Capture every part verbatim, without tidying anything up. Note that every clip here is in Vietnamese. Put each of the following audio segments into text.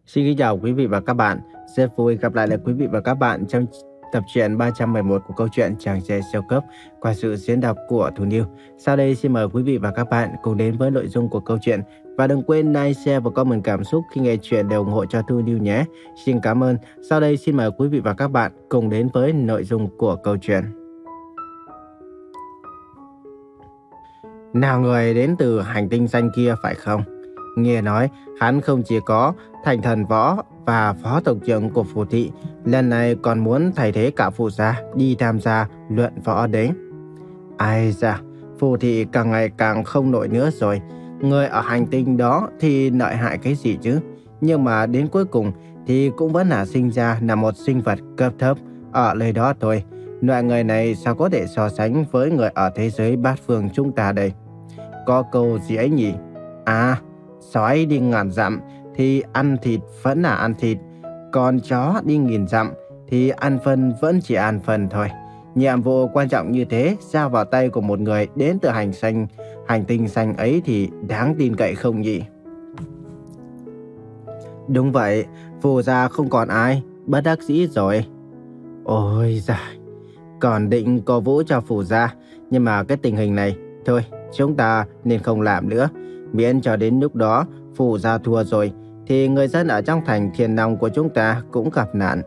Xin kính chào quý vị và các bạn. Rất vui gặp lại lại quý vị và các bạn trong tập truyện ba trăm mười một của câu chuyện Chàng trai siêu cấp qua sự diễn đọc của Thủ Niu. Sau đây xin mời quý vị và các bạn cùng đến với nội dung của câu chuyện. Và đừng quên like, share và comment cảm xúc khi nghe chuyện để ủng hộ cho Thủ Niu nhé. Xin cảm ơn. Sau đây xin mời quý vị và các bạn cùng đến với nội dung của câu chuyện. Nào người đến từ hành tinh xanh kia phải không? Nghe nói hắn không chỉ có thành thần võ và phó tổng trưởng của phủ thị, lần này còn muốn thay thế cả phủ gia đi tham gia luận võ đấy. Ai da, phủ thị càng ngày càng không nổi nữa rồi. Người ở hành tinh đó thì lợi hại cái gì chứ? Nhưng mà đến cuối cùng thì cũng vẫn là sinh ra là một sinh vật cấp thấp ở nơi đó thôi. Loại người này sao có thể so sánh với người ở thế giới bát phương chúng ta đây? Có câu gì ấy nhỉ? À, sói đi ngàn dặm thì ăn thịt vẫn là ăn thịt, còn chó đi nghìn dặm thì ăn phân vẫn chỉ ăn phân thôi. Nhiệm vụ quan trọng như thế giao vào tay của một người đến từ hành xanh, hành tinh xanh ấy thì đáng tin cậy không nhỉ? Đúng vậy, phù gia không còn ai, bất đắc dĩ rồi. Ôi giời, còn định cổ vũ cho phù gia, nhưng mà cái tình hình này, thôi chúng ta nên không làm nữa. Miễn cho đến lúc đó phù gia thua rồi thì người dân ở trong thành Thiên Long của chúng ta cũng gặp nạn.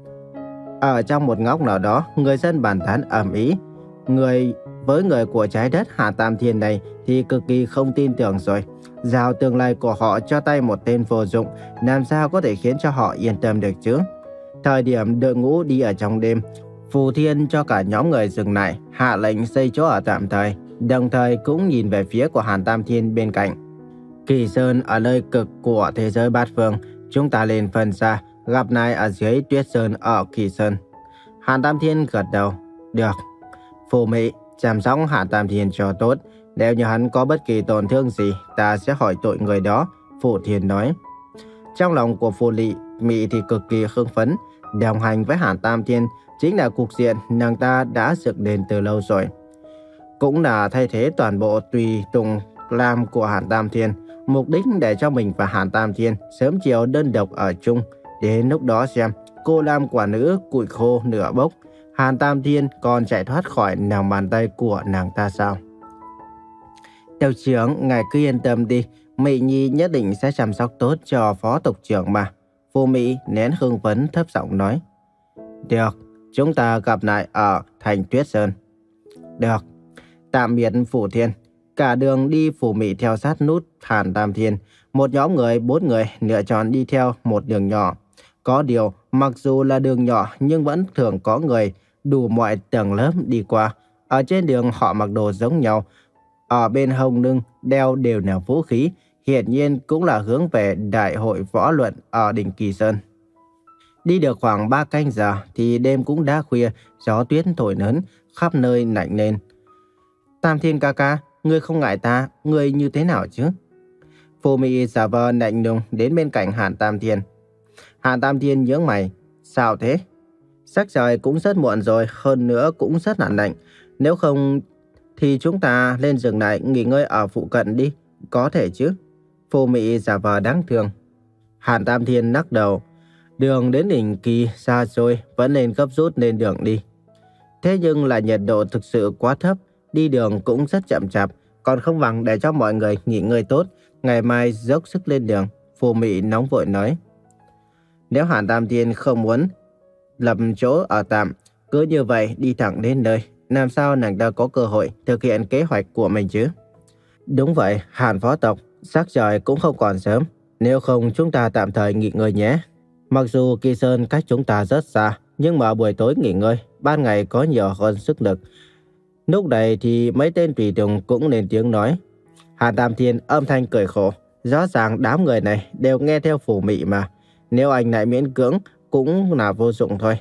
Ở trong một góc nào đó, người dân bàn tán ầm ĩ. Người với người của trái đất Hạ Tam Thiên này thì cực kỳ không tin tưởng rồi. Giao tương lai của họ cho tay một tên vô dụng, làm sao có thể khiến cho họ yên tâm được chứ? Thời điểm đội ngũ đi ở trong đêm, Phù Thiên cho cả nhóm người dừng lại, hạ lệnh xây chỗ ở tạm thời, đồng thời cũng nhìn về phía của Hàn Tam Thiên bên cạnh. Kỳ Sơn ở nơi cực của thế giới bát phương, chúng ta lên phân xa, gặp lại ở dưới Tuyết Sơn ở Kỳ Sơn. Hàn Tam Thiên gật đầu. Được. Phù Mị, chăm sóc Hàn Tam Thiên cho tốt. Nếu như hắn có bất kỳ tổn thương gì, ta sẽ hỏi tội người đó, Phù Thiên nói. Trong lòng của Phù Lị, Mị thì cực kỳ hưng phấn. Đồng hành với Hàn Tam Thiên chính là cục diện nàng ta đã dựng lên từ lâu rồi. Cũng là thay thế toàn bộ tùy tùng làm của Hàn Tam Thiên, mục đích để cho mình và Hàn Tam Thiên sớm chiều đơn độc ở chung. Đến lúc đó xem cô làm quả nữ củi khô nửa bốc, Hàn Tam Thiên còn chạy thoát khỏi lòng bàn tay của nàng ta sao? Tiểu trưởng, ngài cứ yên tâm đi, Mỹ Nhi nhất định sẽ chăm sóc tốt cho phó tộc trưởng mà. Phù Mỹ nén hưng phấn thấp giọng nói. Được, chúng ta gặp lại ở thành Tuyết Sơn. Được, tạm biệt Phù Thiên. Cả đường đi, Phù Mị theo sát nút Hàn Tam Thiên. Một nhóm người, bốn người lựa chọn đi theo một đường nhỏ. Có điều, mặc dù là đường nhỏ nhưng vẫn thường có người đủ mọi tầng lớp đi qua. Ở trên đường họ mặc đồ giống nhau. Ở bên hông lưng đeo đều là vũ khí. Hiển nhiên cũng là hướng về đại hội võ luận ở đỉnh Kỳ Sơn. Đi được khoảng ba canh giờ thì đêm cũng đã khuya, gió tuyết thổi lớn, khắp nơi lạnh lên. Tam Thiên ca ca, ngươi không ngại ta, ngươi như thế nào chứ? Phù Mị giả vờ lạnh lùng đến bên cạnh Hàn Tam Thiên. Hàn Tam Thiên nhướng mày, sao thế? Sắc trời cũng rất muộn rồi, hơn nữa cũng rất là lạnh. Nếu không thì chúng ta lên dừng lại nghỉ ngơi ở phụ cận đi, có thể chứ? Phù Mị giả vờ đáng thương. Hàn Tam Thiên lắc đầu, đường đến đỉnh Kỳ xa xôi, vẫn nên gấp rút lên đường đi. Thế nhưng là nhiệt độ thực sự quá thấp, đi đường cũng rất chậm chạp, còn không bằng để cho mọi người nghỉ ngơi tốt, ngày mai dốc sức lên đường. Phù Mị nóng vội nói. Nếu Hàn Tam Thiên không muốn lập chỗ ở tạm, cứ như vậy đi thẳng đến nơi, làm sao nàng ta có cơ hội thực hiện kế hoạch của mình chứ? Đúng vậy, Hàn phó tộc, sắc trời cũng không còn sớm, nếu không chúng ta tạm thời nghỉ ngơi nhé. Mặc dù Kỳ Sơn cách chúng ta rất xa, nhưng mà buổi tối nghỉ ngơi, ban ngày có nhiều hơn sức lực. Lúc này thì mấy tên tùy tùng cũng lên tiếng nói. Hàn Tam Thiên âm thanh cười khổ, rõ ràng đám người này đều nghe theo Phù Mị mà. Nếu anh lại miễn cưỡng cũng là vô dụng thôi.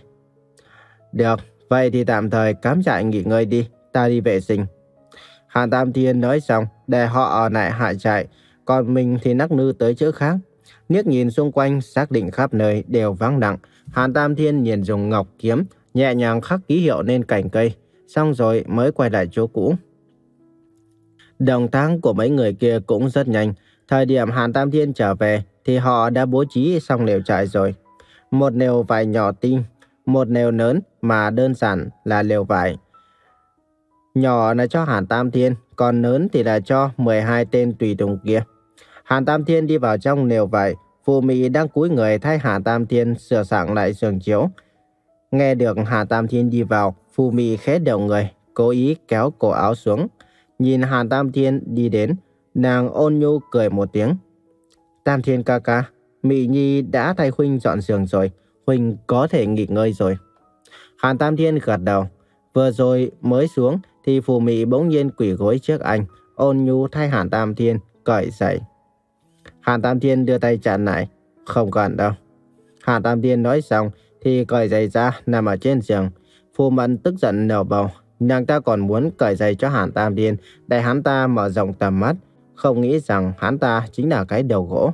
Được, vậy thì tạm thời cắm trại nghỉ ngơi đi, ta đi vệ sinh. Hàn Tam Thiên nói xong, để họ ở lại hạ trại, còn mình thì nắc nư tới chỗ khác. Liếc nhìn xung quanh, xác định khắp nơi đều vắng lặng. Hàn Tam Thiên liền dùng ngọc kiếm nhẹ nhàng khắc ký hiệu lên cành cây, xong rồi mới quay lại chỗ cũ. Động tác của mấy người kia cũng rất nhanh. Thời điểm Hàn Tam Thiên trở về thì họ đã bố trí xong lều trại rồi. Một lều vải nhỏ tinh, một lều lớn mà đơn giản là lều vải. Nhỏ là cho Hàn Tam Thiên, còn lớn thì là cho mười hai tên tùy tùng kia. Hàn Tam Thiên đi vào trong lều vải, Phù Mị đang cúi người thay Hàn Tam Thiên sửa soạn lại giường chiếu. Nghe được Hàn Tam Thiên đi vào, Phù Mị khẽ động người, cố ý kéo cổ áo xuống. Nhìn Hàn Tam Thiên đi đến, nàng ôn nhu cười một tiếng. Tam Thiên ca ca, Mị Nhi đã thay huynh dọn giường rồi, huynh có thể nghỉ ngơi rồi. Hàn Tam Thiên gật đầu. Vừa rồi mới xuống thì Phù Mị bỗng nhiên quỳ gối trước anh, ôn nhu thay Hàn Tam Thiên cởi giày. Hàn Tam Thiên đưa tay chặn lại. Không cần đâu. Hàn Tam Thiên nói xong thì cởi giày ra nằm ở trên giường. Phù Mẫn tức giận nở bầu. Nàng ta còn muốn cởi giày cho Hàn Tam Thiên để hắn ta mở rộng tầm mắt, không nghĩ rằng hắn ta chính là cái đầu gỗ.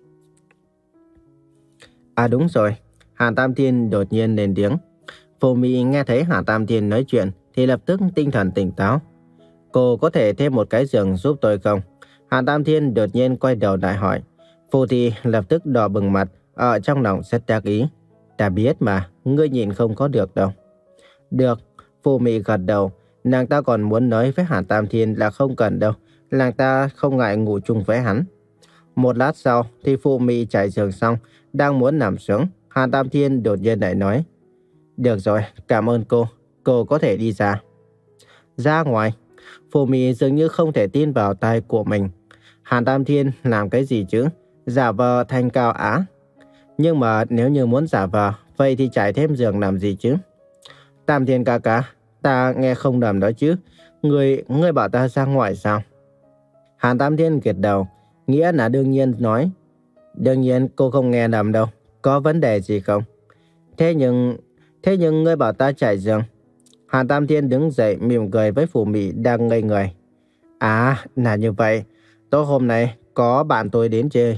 À đúng rồi. Hàn Tam Thiên đột nhiên lên tiếng. Phù Mị nghe thấy Hàn Tam Thiên nói chuyện thì lập tức tinh thần tỉnh táo. Cô có thể thêm một cái giường giúp tôi không? Hàn Tam Thiên đột nhiên quay đầu lại hỏi. Phù Thị lập tức đỏ bừng mặt, ở trong lòng rất đắc ý. Ta biết mà, ngươi nhìn không có được đâu. Được, Phù Mị gật đầu. Nàng ta còn muốn nói với Hàn Tam Thiên là không cần đâu. Nàng ta không ngại ngủ chung với hắn. Một lát sau thì Phù Mị trải giường xong, đang muốn nằm xuống. Hàn Tam Thiên đột nhiên lại nói. Được rồi, cảm ơn cô. Cô có thể đi ra. Ra ngoài. Phù Mị dường như không thể tin vào tai của mình. Hàn Tam Thiên làm cái gì chứ? Giả vờ thanh cao á. Nhưng mà nếu như muốn giả vờ, vậy thì trải thêm giường làm gì chứ? Tam Thiên ca ca, ta nghe không nhầm đó chứ. Ngươi, ngươi bảo ta ra ngoài sao? Hàn Tam Thiên gật đầu. Nghĩa là đương nhiên nói. Đương nhiên cô không nghe nhầm đâu. Có vấn đề gì không? Thế nhưng... Thế nhưng ngươi bảo ta trải giường. Hàn Tam Thiên đứng dậy mỉm cười với Phù Mị đang ngây người. À, là như vậy. Tối hôm nay có bạn tôi đến chơi.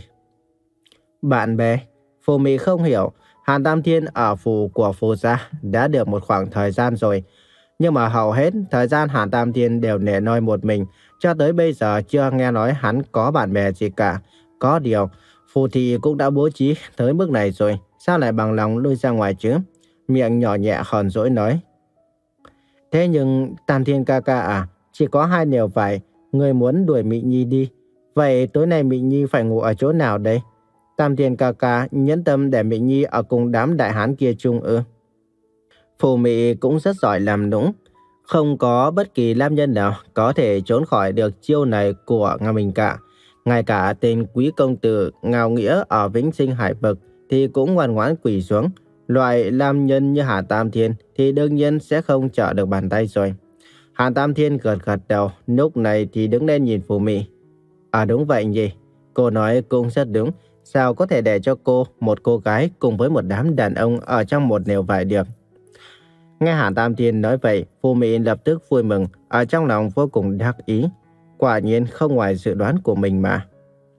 Bạn bè? Phù Mị không hiểu. Hàn Tam Thiên ở phủ của Phù gia đã được một khoảng thời gian rồi. Nhưng mà hầu hết thời gian Hàn Tam Thiên đều nể noi một mình. Cho tới bây giờ chưa nghe nói hắn có bạn bè gì cả. Có điều, Phù Thị cũng đã bố trí tới mức này rồi. Sao lại bằng lòng lui ra ngoài chứ? Miệng nhỏ nhẹ hờn dỗi nói. Thế nhưng Tam Thiên ca ca à, chỉ có hai điều phải. Người muốn đuổi Mị Nhi đi. Vậy tối nay Mị Nhi phải ngủ ở chỗ nào đây? Tam Thiên ca ca nhẫn tâm để Mị Nhi ở cùng đám đại hán kia chung ư? Phù Mị cũng rất giỏi làm nũng. Không có bất kỳ nam nhân nào có thể trốn khỏi được chiêu này của Nga mình cả. Ngay cả tên quý công tử Ngao Nghĩa ở Vĩnh Sinh Hải Vực thì cũng ngoan ngoãn quỳ xuống. Loại nam nhân như Hàn Tam Thiên thì đương nhiên sẽ không trở được bàn tay rồi. Hàn Tam Thiên gật gật đầu, lúc này thì đứng lên nhìn Phù Mị. À đúng vậy nhỉ, cô nói cũng rất đúng. Sao có thể để cho cô, một cô gái cùng với một đám đàn ông ở trong một lều vải được? Nghe Hàn Tam Thiên nói vậy, Phù Mị lập tức vui mừng, ở trong lòng vô cùng đắc ý. Quả nhiên không ngoài dự đoán của mình mà.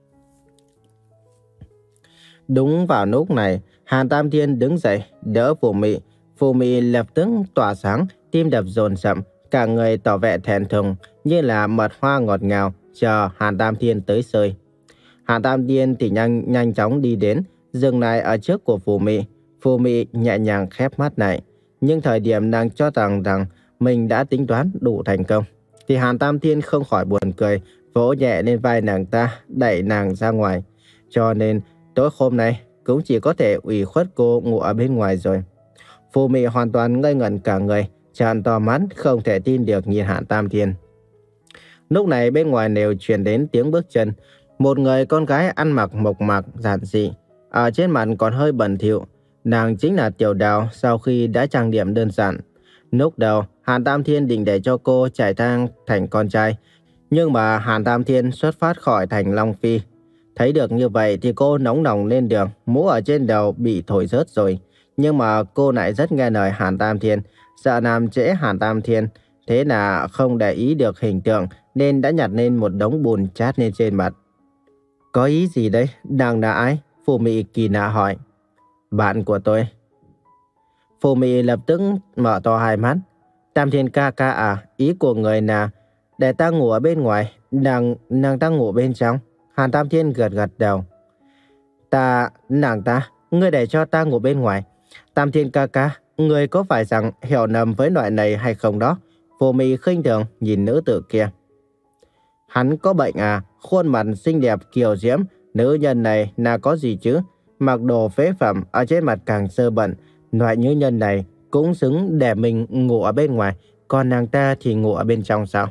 Đúng vào lúc này, Hàn Tam Thiên đứng dậy, đỡ Phù Mị. Phù Mị lập tức tỏa sáng, tim đập dồn dập, cả người tỏ vẻ thẹn thùng, như là mật hoa ngọt ngào, chờ Hàn Tam Thiên tới sơi. Hàn Tam Thiên thì nhanh nhanh chóng đi đến, dừng lại ở trước của Phù Mị. Phù Mị nhẹ nhàng khép mắt lại. Nhưng thời điểm nàng cho rằng rằng mình đã tính toán đủ thành công, thì Hàn Tam Thiên không khỏi buồn cười, vỗ nhẹ lên vai nàng ta, đẩy nàng ra ngoài. Cho nên tối hôm nay cũng chỉ có thể ủy khuất cô ngủ ở bên ngoài rồi. Phù Mị hoàn toàn ngây ngẩn cả người, trợn to mắt không thể tin được nhìn Hàn Tam Thiên. Lúc này bên ngoài lều truyền đến tiếng bước chân. Một người con gái ăn mặc mộc mạc giản dị, ở trên mặt còn hơi bẩn thỉu. Nàng chính là Tiểu Đào sau khi đã trang điểm đơn giản. Lúc đầu Hàn Tam Thiên định để cho cô trải thang thành con trai, nhưng mà Hàn Tam Thiên xuất phát khỏi thành Long Phi. Thấy được như vậy thì cô nóng lòng lên đường, mũ ở trên đầu bị thổi rớt rồi. Nhưng mà cô lại rất nghe lời Hàn Tam Thiên, sợ làm trễ Hàn Tam Thiên. Thế là không để ý được hình tượng nên đã nhặt lên một đống bùn chát lên trên mặt. Có ý gì đấy? Nàng là ai? Phù Mị kỳ lạ hỏi. Bạn của tôi. Phù Mị lập tức mở to hai mắt. Tam Thiên ca ca à, ý của người là để ta ngủ ở bên ngoài, nàng, nàng ta ngủ bên trong. Hàn Tam Thiên gật gật đầu. Ta, nàng ta, ngươi để cho ta ngủ bên ngoài. Tam Thiên ca ca, ngươi có phải rằng hiểu nhầm với loại này hay không đó? Phù Mị khinh thường nhìn nữ tử kia. Hắn có bệnh à? Khuôn mặt xinh đẹp kiều diễm, nữ nhân này là có gì chứ? Mặc đồ phế phẩm, ở trên mặt càng sơ bẩn. Loại nữ nhân này cũng xứng để mình ngủ ở bên ngoài, còn nàng ta thì ngủ ở bên trong sao?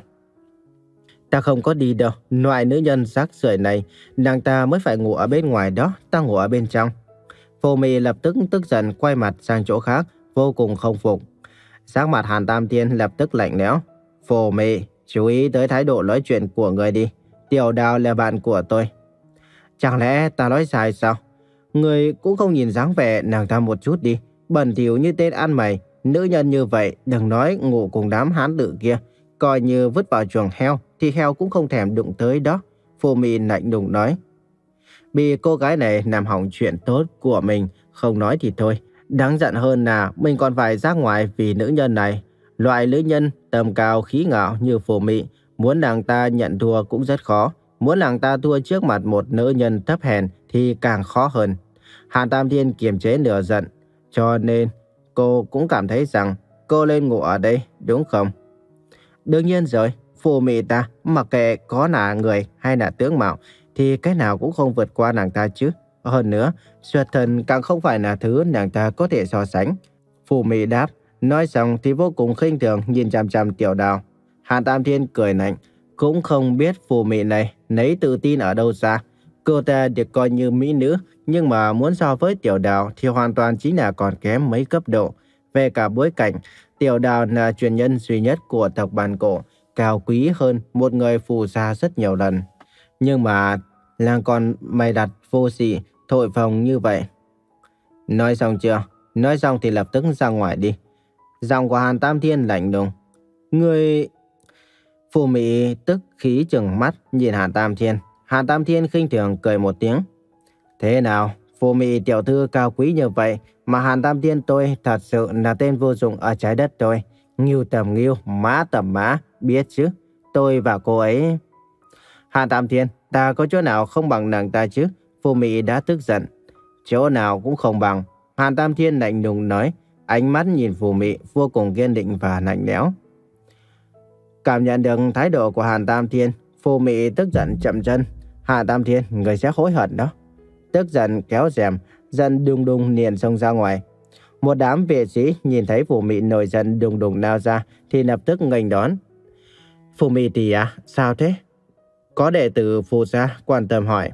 Ta không có đi đâu, loại nữ nhân rác rưởi này, nàng ta mới phải ngủ ở bên ngoài đó, ta ngủ ở bên trong. Phù Mị lập tức tức giận quay mặt sang chỗ khác, vô cùng không phục. Sắc mặt Hàn Tam Thiên lập tức lạnh lẽo. Phù Mị, chú ý tới thái độ nói chuyện của người đi. Tiểu Đào là bạn của tôi. Chẳng lẽ ta nói sai sao? Người cũng không nhìn dáng vẻ nàng ta một chút đi. Bẩn thỉu như tên ăn mày. Nữ nhân như vậy đừng nói ngủ cùng đám hán tử kia. Coi như vứt vào chuồng heo thì heo cũng không thèm đụng tới đó. Phù Mị lạnh lùng nói. Bị cô gái này làm hỏng chuyện tốt của mình, không nói thì thôi. Đáng giận hơn là mình còn phải ra ngoài vì nữ nhân này. Loại nữ nhân tầm cao khí ngạo như Phù Mị, muốn nàng ta nhận thua cũng rất khó. Muốn nàng ta thua trước mặt một nữ nhân thấp hèn thì càng khó hơn. Hàn Tam Thiên kiềm chế nửa giận. Cho nên cô cũng cảm thấy rằng cô lên ngủ ở đây, đúng không? Đương nhiên rồi, Phù Mị ta mặc kệ có là người hay là tướng mạo thì cái nào cũng không vượt qua nàng ta chứ. Hơn nữa, xuất thân càng không phải là thứ nàng ta có thể so sánh. Phù Mị đáp, nói xong thì vô cùng khinh thường nhìn chằm chằm Tiểu Đào. Hàn Tam Thiên cười lạnh, cũng không biết Phù Mị này lấy tự tin ở đâu ra. Cô ta được coi như mỹ nữ, nhưng mà muốn so với Tiểu Đào thì hoàn toàn chính là còn kém mấy cấp độ. Về cả bối cảnh, Tiểu Đào là truyền nhân duy nhất của tộc Bàn Cổ, cao quý hơn một người phù sa rất nhiều lần. Nhưng mà là còn mày đặt vô sỉ, thổi phồng như vậy. Nói xong chưa? Nói xong thì lập tức ra ngoài đi. Giọng của Hàn Tam Thiên lạnh lùng. Người... Phù Mị tức khí trừng mắt nhìn Hàn Tam Thiên. Hàn Tam Thiên khinh thường cười một tiếng. Thế nào? Phù Mị tiểu thư cao quý như vậy mà Hàn Tam Thiên tôi thật sự là tên vô dụng ở trái đất tôi. Ngưu tầm ngưu, mã tầm mã, biết chứ? Tôi và cô ấy... Hàn Tam Thiên, ta có chỗ nào không bằng nàng ta chứ? Phù Mị đã tức giận. Chỗ nào cũng không bằng. Hàn Tam Thiên lạnh lùng nói, ánh mắt nhìn Phù Mị vô cùng kiên định và lạnh lẽo. Cảm nhận được thái độ của Hàn Tam Thiên, Phù Mị tức giận chậm chân. Hàn Tam Thiên, người sẽ hối hận đó. Tức giận kéo rèm, giận đùng đùng liền xông ra ngoài. Một đám vệ sĩ nhìn thấy Phù Mị nổi giận đùng đùng lao ra thì lập tức nghênh đón. Phù Mị tỷ à, sao thế? Có đệ tử Phù gia quan tâm hỏi.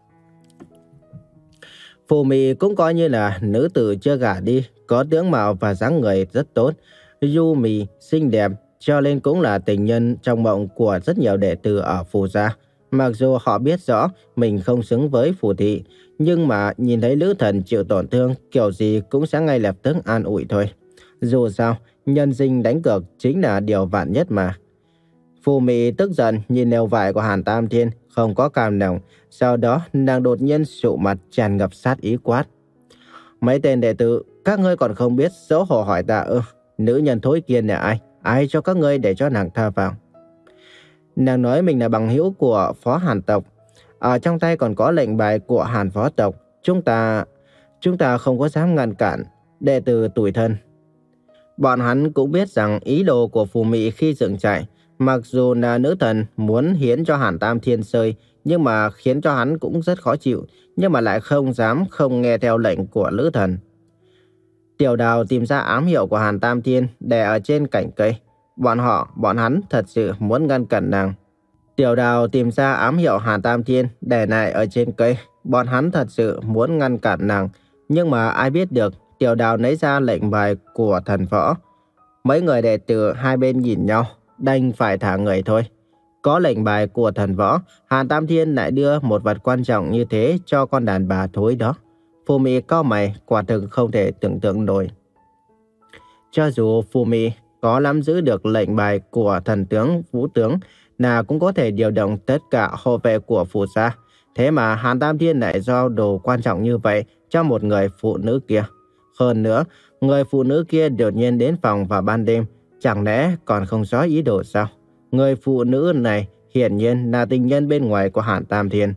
Phù Mị cũng coi như là nữ tử chưa gả đi, có tướng mạo và dáng người rất tốt, du mì, xinh đẹp, cho nên cũng là tình nhân trong mộng của rất nhiều đệ tử ở Phù gia. Mặc dù họ biết rõ mình không xứng với Phù thị, nhưng mà nhìn thấy nữ thần chịu tổn thương, kiểu gì cũng sẽ ngay lập tức an ủi thôi. Dù sao, nhân sinh đánh cược chính là điều vạn nhất mà. Phù Mị tức giận nhìn lều vải của Hàn Tam Thiên, không có cam lòng. Sau đó, nàng đột nhiên sụ mặt tràn ngập sát ý quát. Mấy tên đệ tử, các ngươi còn không biết xấu hổ hỏi ta ư? Nữ nhân thối kia là ai? Ai cho các ngươi để cho nàng tha vào? Nàng nói mình là bằng hữu của phó Hàn tộc. Ở trong tay còn có lệnh bài của Hàn phó tộc. Chúng ta... Chúng ta không có dám ngăn cản. Đệ tử tủi thân. Bọn hắn cũng biết rằng ý đồ của Phù Mị khi dựng trại, mặc dù là nữ thần muốn hiến cho Hàn Tam Thiên sơi, nhưng mà khiến cho hắn cũng rất khó chịu, nhưng mà lại không dám không nghe theo lệnh của nữ thần. Tiểu Đào tìm ra ám hiệu của Hàn Tam Thiên để ở trên cành cây. Bọn họ, bọn hắn thật sự muốn ngăn cản nàng. Tiểu Đào tìm ra ám hiệu Hàn Tam Thiên để lại ở trên cây. Bọn hắn thật sự muốn ngăn cản nàng. Nhưng mà ai biết được, Tiểu Đào lấy ra lệnh bài của thần võ. Mấy người đệ tử hai bên nhìn nhau, đành phải thả người thôi. Có lệnh bài của thần võ, Hàn Tam Thiên lại đưa một vật quan trọng như thế cho con đàn bà thối đó. Phù Mị cau mày, quả thực không thể tưởng tượng nổi. Cho dù Phù Mị có nắm giữ được lệnh bài của thần tướng Vũ Tướng, là cũng có thể điều động tất cả hộ vệ của Phù gia. Thế mà Hàn Tam Thiên lại giao đồ quan trọng như vậy cho một người phụ nữ kia. Hơn nữa, người phụ nữ kia đột nhiên đến phòng vào ban đêm, chẳng lẽ còn không rõ ý đồ sao? Người phụ nữ này hiển nhiên là tình nhân bên ngoài của Hàn Tam Thiên.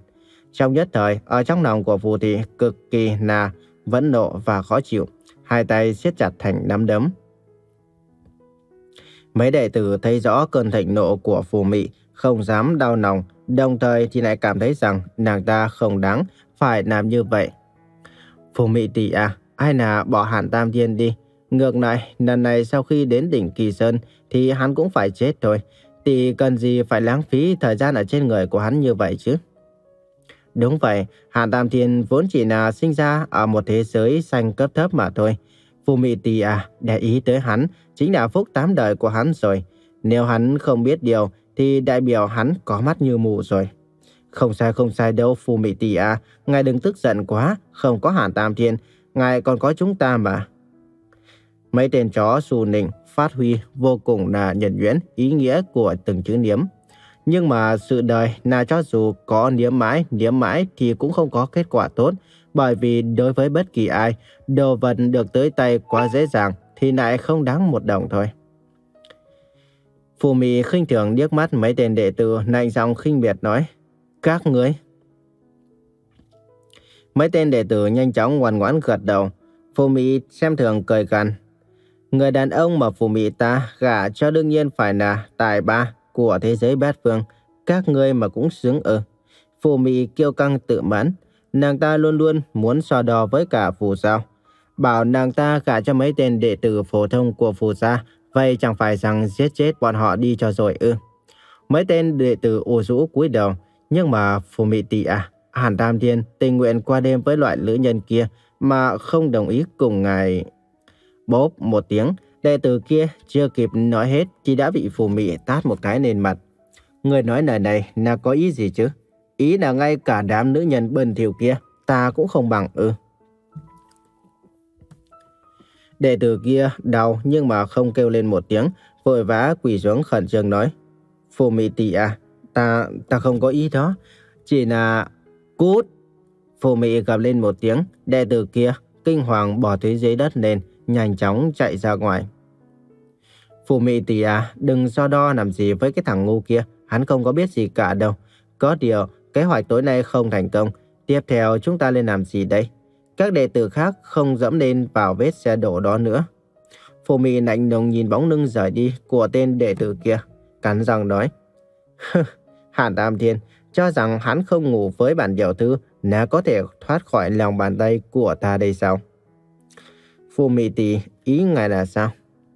Trong nhất thời, ở trong lòng của Phù Thị cực kỳ là vẫn nộ và khó chịu, hai tay siết chặt thành nắm đấm. Mấy đệ tử thấy rõ cơn thịnh nộ của Phù Mị, không dám đau lòng, đồng thời thì lại cảm thấy rằng nàng ta không đáng phải làm như vậy. Phù Mị tỷ à, ai là bỏ Hàn Tam Thiên đi. Ngược lại, lần này sau khi đến đỉnh Kỳ Sơn thì hắn cũng phải chết thôi. Tỷ cần gì phải lãng phí thời gian ở trên người của hắn như vậy chứ? Đúng vậy, Hàn Tam Thiên vốn chỉ là sinh ra ở một thế giới xanh cấp thấp mà thôi. Phù Mị tỷ à, để ý tới hắn chính là phúc tám đời của hắn rồi. Nếu hắn không biết điều thì đại biểu hắn có mắt như mù rồi. Không sai không sai đâu Phù Mị tỷ à, ngài đừng tức giận quá, không có Hàn Tam Thiên, ngài còn có chúng ta mà. Mấy tên chó xù nịnh phát huy vô cùng là nhuần nhuyễn ý nghĩa của từng chữ niếm. Nhưng mà sự đời là cho dù có niếm mãi, niếm mãi thì cũng không có kết quả tốt. Bởi vì đối với bất kỳ ai, đồ vật được tới tay quá dễ dàng thì lại không đáng một đồng thôi. Phù Mị khinh thường liếc mắt mấy tên đệ tử, lạnh giọng khinh miệt nói: Các ngươi. Mấy tên đệ tử nhanh chóng ngoan ngoãn gật đầu. Phù Mị xem thường cười gằn: Người đàn ông mà Phù Mị ta gả cho đương nhiên phải là tài ba của thế giới bát phương. Các ngươi mà cũng xứng ư? Phù Mị kiêu căng tự mãn, nàng ta luôn luôn muốn so đo với cả Phù Giao. Bảo nàng ta gả cho mấy tên đệ tử phổ thông của Phù gia, vậy chẳng phải rằng giết chết bọn họ đi cho rồi ư? Mấy tên đệ tử u rũ cúi đầu, nhưng mà Phù Mị tỷ à, Hàn Tam Thiên tình nguyện qua đêm với loại nữ nhân kia mà không đồng ý cùng ngài. Bốp một tiếng, đệ tử kia chưa kịp nói hết thì đã bị Phù Mị tát một cái lên mặt. Người nói lời này là có ý gì chứ? Ý là ngay cả đám nữ nhân bẩn thỉu kia ta cũng không bằng ư? Đệ tử kia đau nhưng mà không kêu lên một tiếng, vội vã quỳ xuống khẩn trương nói: Phù Mị tỷ à, ta ta không có ý đó, chỉ là cút. Phù Mị gầm lên một tiếng, đệ tử kia kinh hoàng bỏ túi dưới đất lên, nhanh chóng chạy ra ngoài. Phù Mị tỷ à, đừng so đo làm gì với cái thằng ngu kia, hắn không có biết gì cả đâu. Có điều, kế hoạch tối nay không thành công, tiếp theo chúng ta nên làm gì đây? Các đệ tử khác không dẫm lên vào vết xe đổ đó nữa. Phù Mị lạnh lùng nhìn bóng lưng rời đi của tên đệ tử kia, cắn răng nói: Hàn Tam Thiên cho rằng hắn không ngủ với bản tiểu thư là có thể thoát khỏi lòng bàn tay của ta đây sao? Phù Mị tỷ, ý ngài là sao?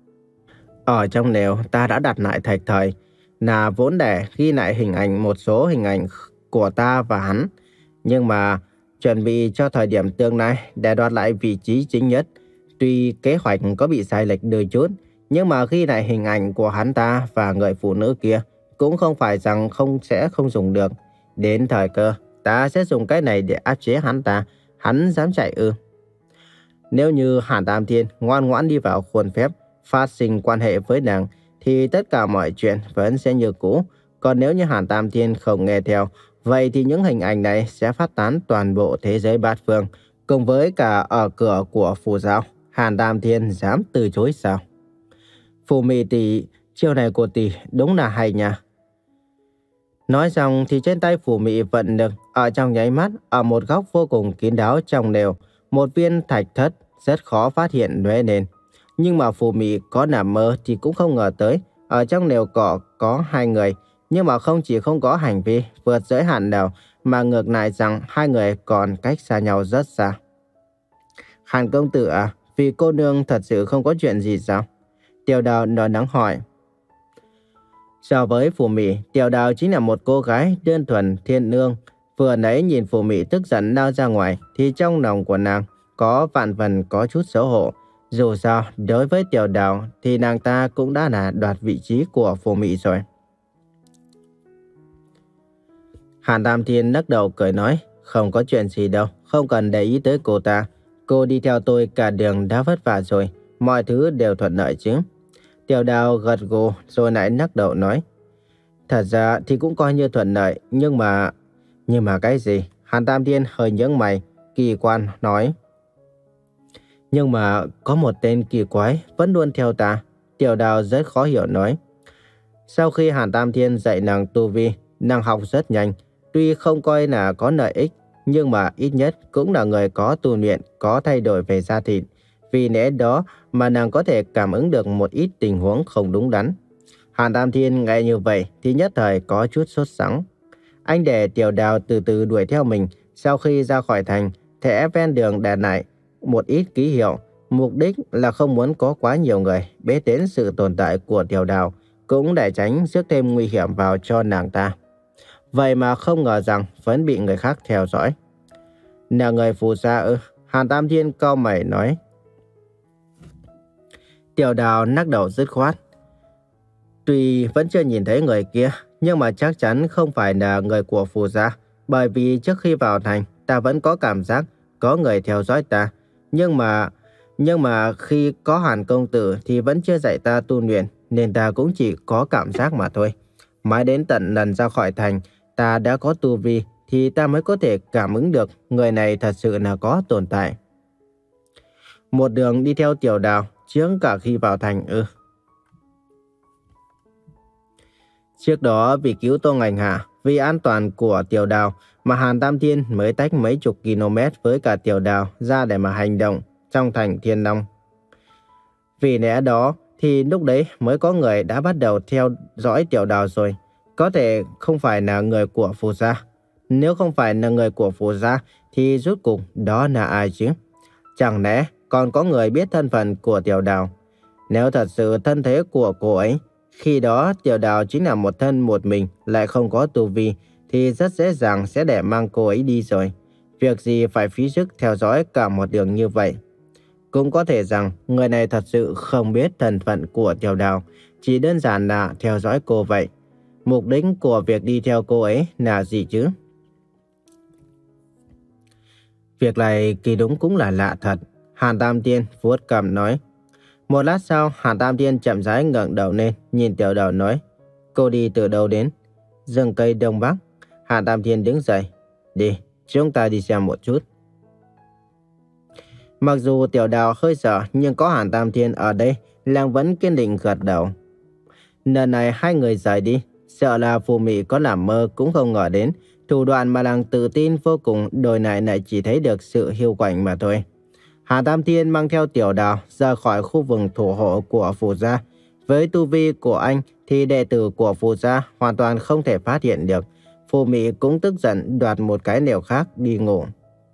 Ở trong lều ta đã đặt lại thạch thời, là vốn để ghi lại hình ảnh một số hình ảnh của ta và hắn, nhưng mà chuẩn bị cho thời điểm tương lai để đoạt lại vị trí chính nhất. Tuy kế hoạch có bị sai lệch đôi chút, nhưng mà ghi lại hình ảnh của hắn ta và người phụ nữ kia cũng không phải rằng không sẽ không dùng được. Đến thời cơ, ta sẽ dùng cái này để áp chế hắn ta. Hắn dám chạy ư? Nếu như Hàn Tam Thiên ngoan ngoãn đi vào khuôn phép, phát sinh quan hệ với nàng, thì tất cả mọi chuyện vẫn sẽ như cũ. Còn nếu như Hàn Tam Thiên không nghe theo, vậy thì những hình ảnh này sẽ phát tán toàn bộ thế giới bát phương, cùng với cả ở cửa của Phù Giao. Hàn Tam Thiên dám từ chối sao? Phù Mị tỷ, chiêu này của tỷ đúng là hay nha. Nói xong thì trên tay Phù Mị vận lực, ở trong nháy mắt, ở một góc vô cùng kín đáo trong lều, một viên thạch thất rất khó phát hiện lóe lên. Nhưng mà Phù Mị có nằm mơ thì cũng không ngờ tới, ở trong lều cỏ có hai người, nhưng mà không chỉ không có hành vi vượt giới hạn nào, mà ngược lại rằng hai người còn cách xa nhau rất xa. Hàn công tử à, vì cô nương thật sự không có chuyện gì sao? Tiểu Đào nói nắng hỏi. So với Phù Mị, Tiểu Đào chính là một cô gái đơn thuần thiên nương. Vừa nãy nhìn Phù Mị tức giận lao ra ngoài thì trong lòng của nàng có vạn phần có chút xấu hổ. Dù sao, đối với Tiểu Đào thì nàng ta cũng đã là đoạt vị trí của Phù Mị rồi. Hàn Tam Thiên lắc đầu cười nói: Không có chuyện gì đâu, không cần để ý tới cô ta. Cô đi theo tôi cả đường đã vất vả rồi, mọi thứ đều thuận lợi chứ? Tiểu Đào gật gù rồi lại lắc đầu nói: Thật ra thì cũng coi như thuận lợi, nhưng mà... Nhưng mà cái gì? Hàn Tam Thiên hơi nhướng mày, kỳ quan nói: Nhưng mà có một tên kỳ quái vẫn luôn theo ta. Tiểu Đào rất khó hiểu nói: Sau khi Hàn Tam Thiên dạy nàng tu vi, nàng học rất nhanh, Tuy không coi là có lợi ích, nhưng mà ít nhất cũng là người có tu luyện, có thay đổi về da thịt. Vì lẽ đó mà nàng có thể cảm ứng được một ít tình huống không đúng đắn. Hàn Tam Thiên nghe như vậy thì nhất thời có chút sốt sắng. Anh để Tiểu Đào từ từ đuổi theo mình. Sau khi ra khỏi thành, thẻ ven đường để lại một ít ký hiệu. Mục đích là không muốn có quá nhiều người biết đến sự tồn tại của Tiểu Đào, cũng để tránh rước thêm nguy hiểm vào cho nàng ta. Vậy mà không ngờ rằng vẫn bị người khác theo dõi. Là người phù sa ư? Hàn Tam Thiên cau mày nói. Tiểu Đào lắc đầu dứt khoát. Tuy vẫn chưa nhìn thấy người kia, nhưng mà chắc chắn không phải là người của phù gia. Bởi vì trước khi vào thành, ta vẫn có cảm giác có người theo dõi ta. Nhưng mà, nhưng mà khi có Hàn công tử thì vẫn chưa dạy ta tu luyện, nên ta cũng chỉ có cảm giác mà thôi. Mãi đến tận lần ra khỏi thành, ta đã có tu vi, thì ta mới có thể cảm ứng được người này thật sự là có tồn tại. Một đường đi theo Tiểu Đào, trước cả khi vào thành ư? Trước đó vì cứu Tô Ngành Hạ, vì an toàn của Tiểu Đào mà Hàn Tam Thiên mới tách mấy chục km với cả Tiểu Đào ra để mà hành động trong thành Thiên Long. Vì lẽ đó thì lúc đấy mới có người đã bắt đầu theo dõi Tiểu Đào rồi. Có thể không phải là người của phù gia. Nếu không phải là người của phù gia thì rốt cuộc đó là ai chứ? Chẳng lẽ còn có người biết thân phận của Tiểu Đào? Nếu thật sự thân thế của cô ấy, khi đó Tiểu Đào chính là một thân một mình lại không có tu vi, thì rất dễ dàng sẽ để mang cô ấy đi rồi. Việc gì phải phí sức theo dõi cả một đường như vậy? Cũng có thể rằng người này thật sự không biết thân phận của Tiểu Đào, chỉ đơn giản là theo dõi cô vậy. Mục đích của việc đi theo cô ấy là gì chứ? Việc này kỳ đúng cũng là lạ thật. Hàn Tam Thiên vuốt cằm nói. Một lát sau, Hàn Tam Thiên chậm rãi ngẩng đầu lên, nhìn Tiểu Đào nói. Cô đi từ đâu đến? Rừng cây Đông Bắc. Hàn Tam Thiên đứng dậy. Đi, chúng ta đi xem một chút. Mặc dù Tiểu Đào hơi sợ, nhưng có Hàn Tam Thiên ở đây, nàng vẫn kiên định gật đầu. Lần này hai người rời đi, sợ là Phù Mị có làm mơ cũng không ngờ đến. Thủ đoạn mà nàng tự tin vô cùng, đôi này lại chỉ thấy được sự hiu quạnh mà thôi. Hàn Tam Thiên mang theo Tiểu Đào ra khỏi khu vực thủ hộ của phù gia. Với tu vi của anh thì đệ tử của phù gia hoàn toàn không thể phát hiện được. Phù Mị cũng tức giận đoạt một cái lều khác đi ngủ.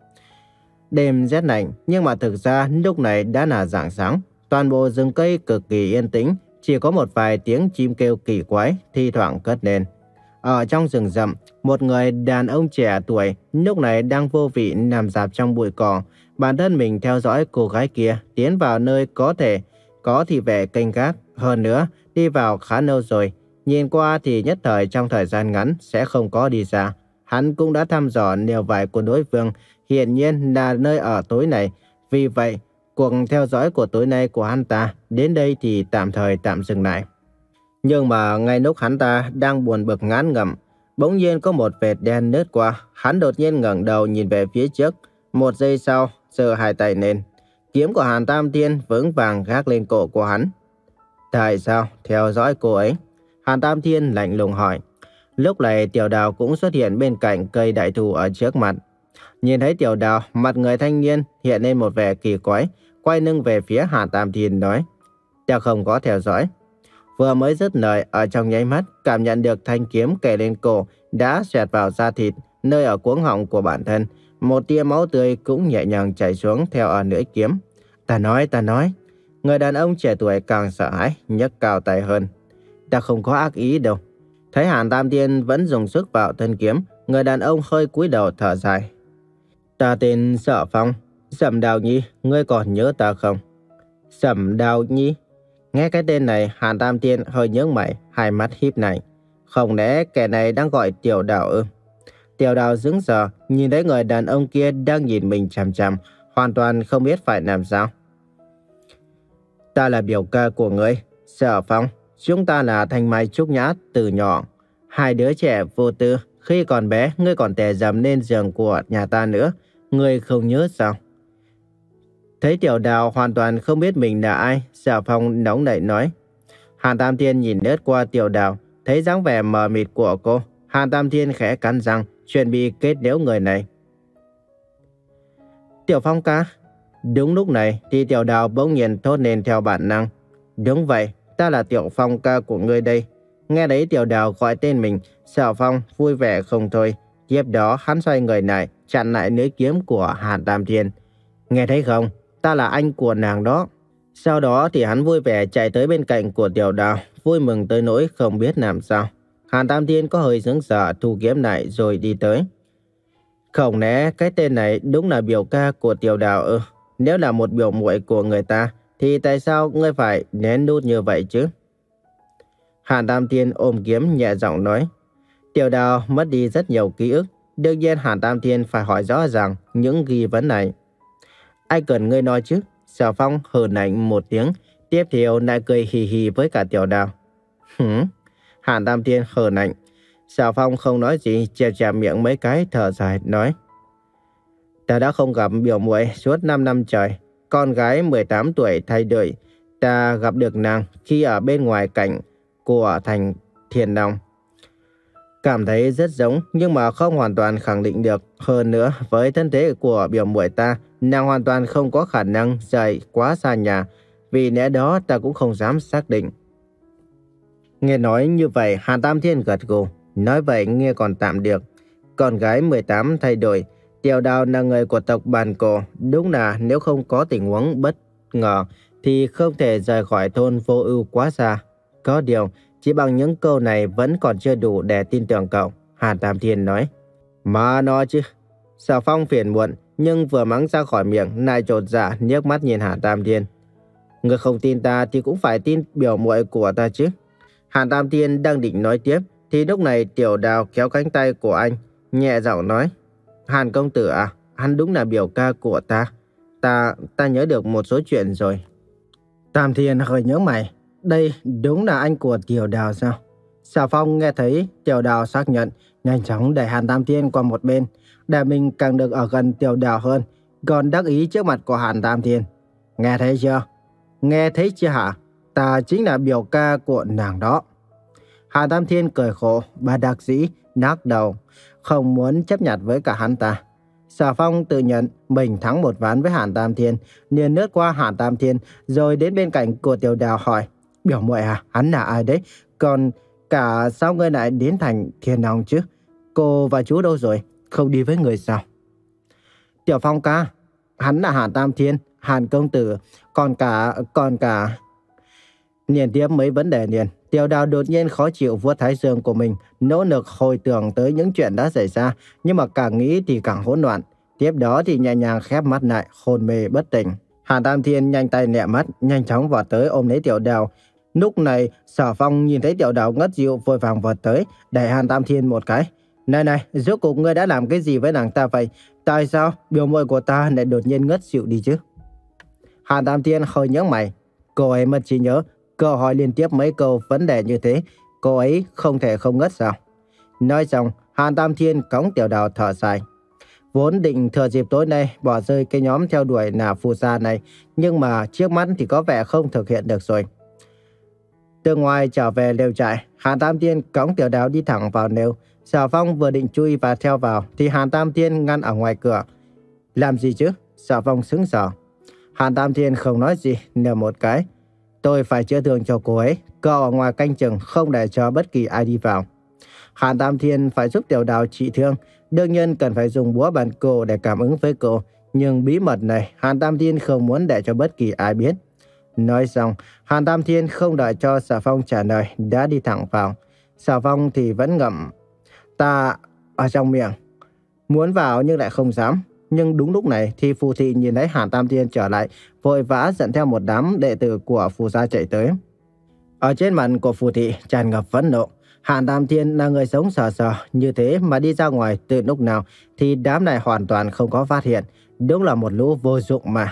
Đêm rét lạnh, nhưng mà thực ra lúc này đã là rạng sáng. Toàn bộ rừng cây cực kỳ yên tĩnh, chỉ có một vài tiếng chim kêu kỳ quái thi thoảng cất lên. Ở trong rừng rậm, một người đàn ông trẻ tuổi lúc này đang vô vị nằm rạp trong bụi cỏ. Bản thân mình theo dõi cô gái kia tiến vào nơi có thể có thị vệ canh gác. Hơn nữa, đi vào khá lâu rồi. Nhìn qua thì nhất thời trong thời gian ngắn sẽ không có đi ra. Hắn cũng đã thăm dò nẻo vải của đối phương, hiển nhiên là nơi ở tối này. Vì vậy, cuộc theo dõi của tối nay của hắn ta đến đây thì tạm thời tạm dừng lại. Nhưng mà ngay lúc hắn ta đang buồn bực ngán ngẩm, bỗng nhiên có một vệt đen lướt qua. Hắn đột nhiên ngẩng đầu nhìn về phía trước. Một giây sau, giơ hai tay lên. Kiếm của Hàn Tam Thiên vững vàng gác lên cổ của hắn. Tại sao theo dõi cô ấy? Hàn Tam Thiên lạnh lùng hỏi. Lúc này Tiểu Đào cũng xuất hiện bên cạnh cây đại thụ ở trước mặt. Nhìn thấy Tiểu Đào, mặt người thanh niên hiện lên một vẻ kỳ quái, quay lưng về phía Hàn Tam Thiên nói. Ta không có theo dõi. Vừa mới dứt lời, ở trong nháy mắt cảm nhận được thanh kiếm kề lên cổ đã xoẹt vào da thịt, nơi ở cuống họng của bản thân. Một tia máu tươi cũng nhẹ nhàng chảy xuống theo ở lưỡi kiếm. Ta nói, ta nói. Người đàn ông trẻ tuổi càng sợ hãi, nhấc cao tay hơn. Ta không có ác ý đâu. Thấy Hàn Tam Thiên vẫn dùng sức vào thân kiếm, người đàn ông hơi cúi đầu thở dài. Ta tên Sở Phong. Sẩm Đào Nhi, ngươi còn nhớ ta không? Sẩm Đào Nhi. Nghe cái tên này, Hàn Tam Thiên hơi nhướng mày, hai mắt híp lại. Không lẽ kẻ này đang gọi Tiểu Đào ư? Tiểu Đào sững sờ, nhìn thấy người đàn ông kia đang nhìn mình chằm chằm, hoàn toàn không biết phải làm sao. Ta là biểu ca của ngươi, Sở Phong. Chúng ta là thanh mai trúc nhã từ nhỏ. Hai đứa trẻ vô tư, khi còn bé ngươi còn tè dầm lên giường của nhà ta nữa. Ngươi không nhớ sao? Thấy Tiểu Đào hoàn toàn không biết mình là ai, Sở Phong nóng nảy nói. Hàn Tam Thiên nhìn lướt qua Tiểu Đào, thấy dáng vẻ mờ mịt của cô. Hàn Tam Thiên khẽ cắn răng, chuẩn bị kết liễu người này. Tiểu Phong ca. Đúng lúc này thì Tiểu Đào bỗng nhiên thốt lên theo bản năng. Đúng vậy, ta là Tiểu Phong ca của ngươi đây. Nghe đấy Tiểu Đào gọi tên mình, Sở Phong vui vẻ không thôi. Tiếp đó hắn xoay người lại, chặn lại lưỡi kiếm của Hàn Tam Thiên. Nghe thấy không, ta là anh của nàng đó. Sau đó thì hắn vui vẻ chạy tới bên cạnh của Tiểu Đào, vui mừng tới nỗi không biết làm sao. Hàn Tam Thiên có hơi sững sờ thu kiếm lại rồi đi tới. Không lẽ cái tên này đúng là biểu ca của Tiểu Đào ư? Nếu là một biểu muội của người ta, thì tại sao ngươi phải nén nút như vậy chứ? Hàn Tam Thiên ôm kiếm nhẹ giọng nói. Tiểu Đào mất đi rất nhiều ký ức. Đương nhiên Hàn Tam Thiên phải hỏi rõ ràng những nghi vấn này. Ai cần ngươi nói chứ? Sở Phong hừ lạnh một tiếng, tiếp theo lại cười hì hì với cả Tiểu Đào. Hửm? Hàn Tam Thiên hừ lạnh. Sở Phong không nói gì, chẹp chẹp miệng mấy cái thở dài nói. Ta đã không gặp biểu muội suốt năm năm trời. Con gái mười tám tuổi thay đổi. Ta gặp được nàng khi ở bên ngoài cảnh của thành Thiên Long. Cảm thấy rất giống nhưng mà không hoàn toàn khẳng định được. Hơn nữa với thân thế của biểu muội ta, nàng hoàn toàn không có khả năng rời quá xa nhà. Vì lẽ đó ta cũng không dám xác định. Nghe nói như vậy Hàn Tam Thiên gật gù. Nói vậy nghe còn tạm được. Con gái mười tám thay đổi. Tiểu Đào là người của tộc Bàn Cổ. Đúng là nếu không có tình huống bất ngờ thì không thể rời khỏi thôn Vô Ưu quá xa. Có điều chỉ bằng những câu này vẫn còn chưa đủ để tin tưởng cậu. Hàn Tam Thiên nói. Mà nó chứ. Sở Phong phiền muộn nhưng vừa mắng ra khỏi miệng lại chột dạ liếc mắt nhìn Hàn Tam Thiên. Người không tin ta thì cũng phải tin biểu muội của ta chứ. Hàn Tam Thiên đang định nói tiếp thì lúc này Tiểu Đào kéo cánh tay của anh, nhẹ giọng nói. Hàn công tử à, hắn đúng là biểu ca của ta. Ta, ta nhớ được một số chuyện rồi. Tam Thiên hơi nhớ mày. Đây đúng là anh của Tiểu Đào sao? Sở Phong nghe thấy Tiểu Đào xác nhận, nhanh chóng đẩy Hàn Tam Thiên qua một bên, để mình càng được ở gần Tiểu Đào hơn, còn đắc ý trước mặt của Hàn Tam Thiên. Nghe thấy chưa? Nghe thấy chưa hả? Ta chính là biểu ca của nàng đó. Hàn Tam Thiên cười khổ, bất đắc dĩ, lắc đầu, không muốn chấp nhận với cả hắn ta. Sở Phong tự nhận mình thắng một ván với Hàn Tam Thiên, liền lướt qua Hàn Tam Thiên, rồi đến bên cạnh của Tiểu Đào hỏi. Biểu muội à, hắn là ai đấy? Còn cả sao ngươi lại đến thành Thiên Long chứ? Cô và chú đâu rồi? Không đi với người sao? Tiểu Phong ca, hắn là Hàn Tam Thiên, Hàn công tử, còn cả, còn cả... Liên tiếp mấy vấn đề liền, Tiểu Đào đột nhiên khó chịu vuốt thái dương của mình, nỗ lực hồi tưởng tới những chuyện đã xảy ra, nhưng mà càng nghĩ thì càng hỗn loạn. Tiếp đó thì nhẹ nhàng khép mắt lại, hôn mê bất tỉnh. Hàn Tam Thiên nhanh tay nhẹ mắt, nhanh chóng vào tới ôm lấy Tiểu Đào. Lúc này, Sở Phong nhìn thấy Tiểu Đào ngất dịu, vội vàng vọt tới, đẩy Hàn Tam Thiên một cái. Này này, rốt cuộc ngươi đã làm cái gì với nàng ta vậy? Tại sao biểu muội của ta lại đột nhiên ngất dịu đi chứ? Hàn Tam Thiên hơi nhớ mày, cô ấy mất trí nhớ. Câu hỏi liên tiếp mấy câu vấn đề như thế, cô ấy không thể không ngất sao? Nói xong, Hàn Tam Thiên cõng Tiểu Đào thở dài. Vốn định thừa dịp tối nay bỏ rơi cái nhóm theo đuổi là phù sa này, nhưng mà trước mắt thì có vẻ không thực hiện được rồi. Từ ngoài trở về lều trại, Hàn Tam Thiên cõng Tiểu Đào đi thẳng vào lều. Sở Phong vừa định chui và theo vào thì Hàn Tam Thiên ngăn ở ngoài cửa. Làm gì chứ? Sở Phong sững sờ. Hàn Tam Thiên không nói gì, nở một cái. Tôi phải chữa thương cho cô ấy, cậu ở ngoài canh chừng không để cho bất kỳ ai đi vào. Hàn Tam Thiên phải giúp Tiểu Đào trị thương, đương nhiên cần phải dùng búa bàn cổ để cảm ứng với cô. Nhưng bí mật này Hàn Tam Thiên không muốn để cho bất kỳ ai biết. Nói xong, Hàn Tam Thiên không đợi cho Sở Phong trả lời, đã đi thẳng vào. Sở Phong thì vẫn ngậm ta ở trong miệng, muốn vào nhưng lại không dám. Nhưng đúng lúc này thì phù thị nhìn thấy Hàn Tam Thiên trở lại, vội vã dẫn theo một đám đệ tử của phù gia chạy tới. Ở trên mặt của phù thị tràn ngập phẫn nộ. Hàn Tam Thiên là người sống sờ sờ như thế mà đi ra ngoài từ lúc nào thì đám này hoàn toàn không có phát hiện. Đúng là một lũ vô dụng mà.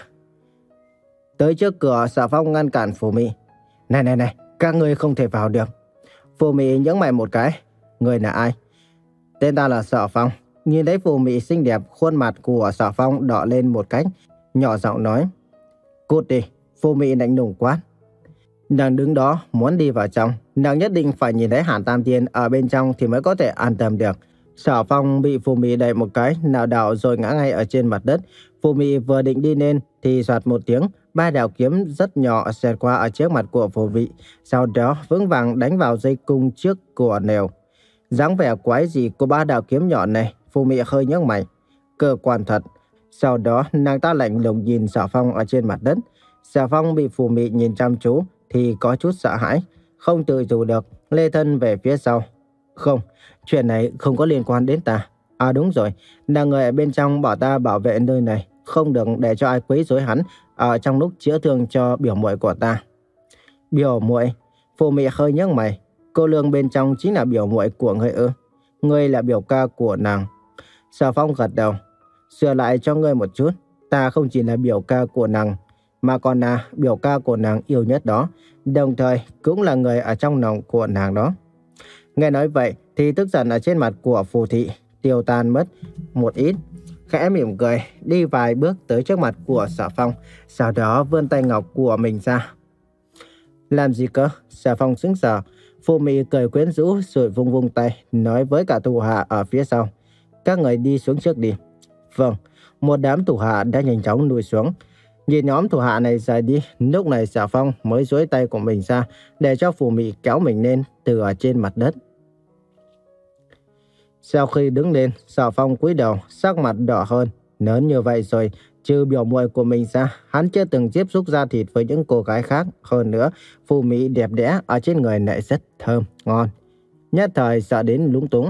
Tới trước cửa, Sở Phong ngăn cản Phù Mị. Này này này, các ngươi không thể vào được. Phù Mị nhướng mày một cái. Người là ai? Tên ta là Sở Phong. Nhìn thấy Phù Mị xinh đẹp, khuôn mặt của Sở Phong đỏ lên một cách, nhỏ giọng nói. Cút đi. Phù Mị lạnh lùng quát. Nàng đứng đó muốn đi vào trong, nàng nhất định phải nhìn thấy Hàn Tam Thiên ở bên trong thì mới có thể an tâm được. Sở Phong bị Phù Mị đẩy một cái, lảo đảo rồi ngã ngay ở trên mặt đất. Phù Mị vừa định đi lên thì soạt một tiếng, ba đạo kiếm rất nhỏ xẹt qua ở trước mặt của Phù Mị, sau đó vững vàng đánh vào dây cung trước của nèo. Dáng vẻ quái dị của ba đạo kiếm nhỏ này, Phù Mị hơi nhếch mày. Cơ quan thật. Sau đó nàng ta lạnh lùng nhìn Sở Phong ở trên mặt đất. Sở Phong bị Phù Mị nhìn chăm chú thì có chút sợ hãi, không tự chủ được lê thân về phía sau. Không, chuyện này không có liên quan đến ta. À đúng rồi, là người ở bên trong bảo ta bảo vệ nơi này, không được để cho ai quấy rối hắn ở trong lúc chữa thương cho biểu muội của ta. Biểu muội? Phù Mị hơi nhếch mày. Cô lương bên trong chính là biểu muội của ngươi ư? Ngươi là biểu ca của nàng. Sở Phong gật đầu. Sửa lại cho ngươi một chút, ta không chỉ là biểu ca của nàng, mà còn là biểu ca của nàng yêu nhất đó, đồng thời cũng là người ở trong lòng của nàng đó. Nghe nói vậy thì tức giận ở trên mặt của Phù Thị tiêu tan mất một ít, khẽ mỉm cười đi vài bước tới trước mặt của Sở Phong, sau đó vươn tay ngọc của mình ra. Làm gì cơ? Sở Phong sững sờ. Phù Mị cười quyến rũ rồi vung vung tay nói với cả thủ hạ ở phía sau: các người đi xuống trước đi. Vâng. Một đám thủ hạ đã nhanh chóng lùi xuống. Nhìn nhóm thủ hạ này rời đi, lúc này Sở Phong mới duỗi tay của mình ra để cho Phù Mị kéo mình lên từ ở trên mặt đất. Sau khi đứng lên, Sở Phong cúi đầu, sắc mặt đỏ hơn. Lớn như vậy rồi, trừ biểu muội của mình ra, hắn chưa từng tiếp xúc da thịt với những cô gái khác. Hơn nữa, Phù Mị đẹp đẽ ở trên người lại rất thơm, ngon. Nhất thời sợ đến lúng túng.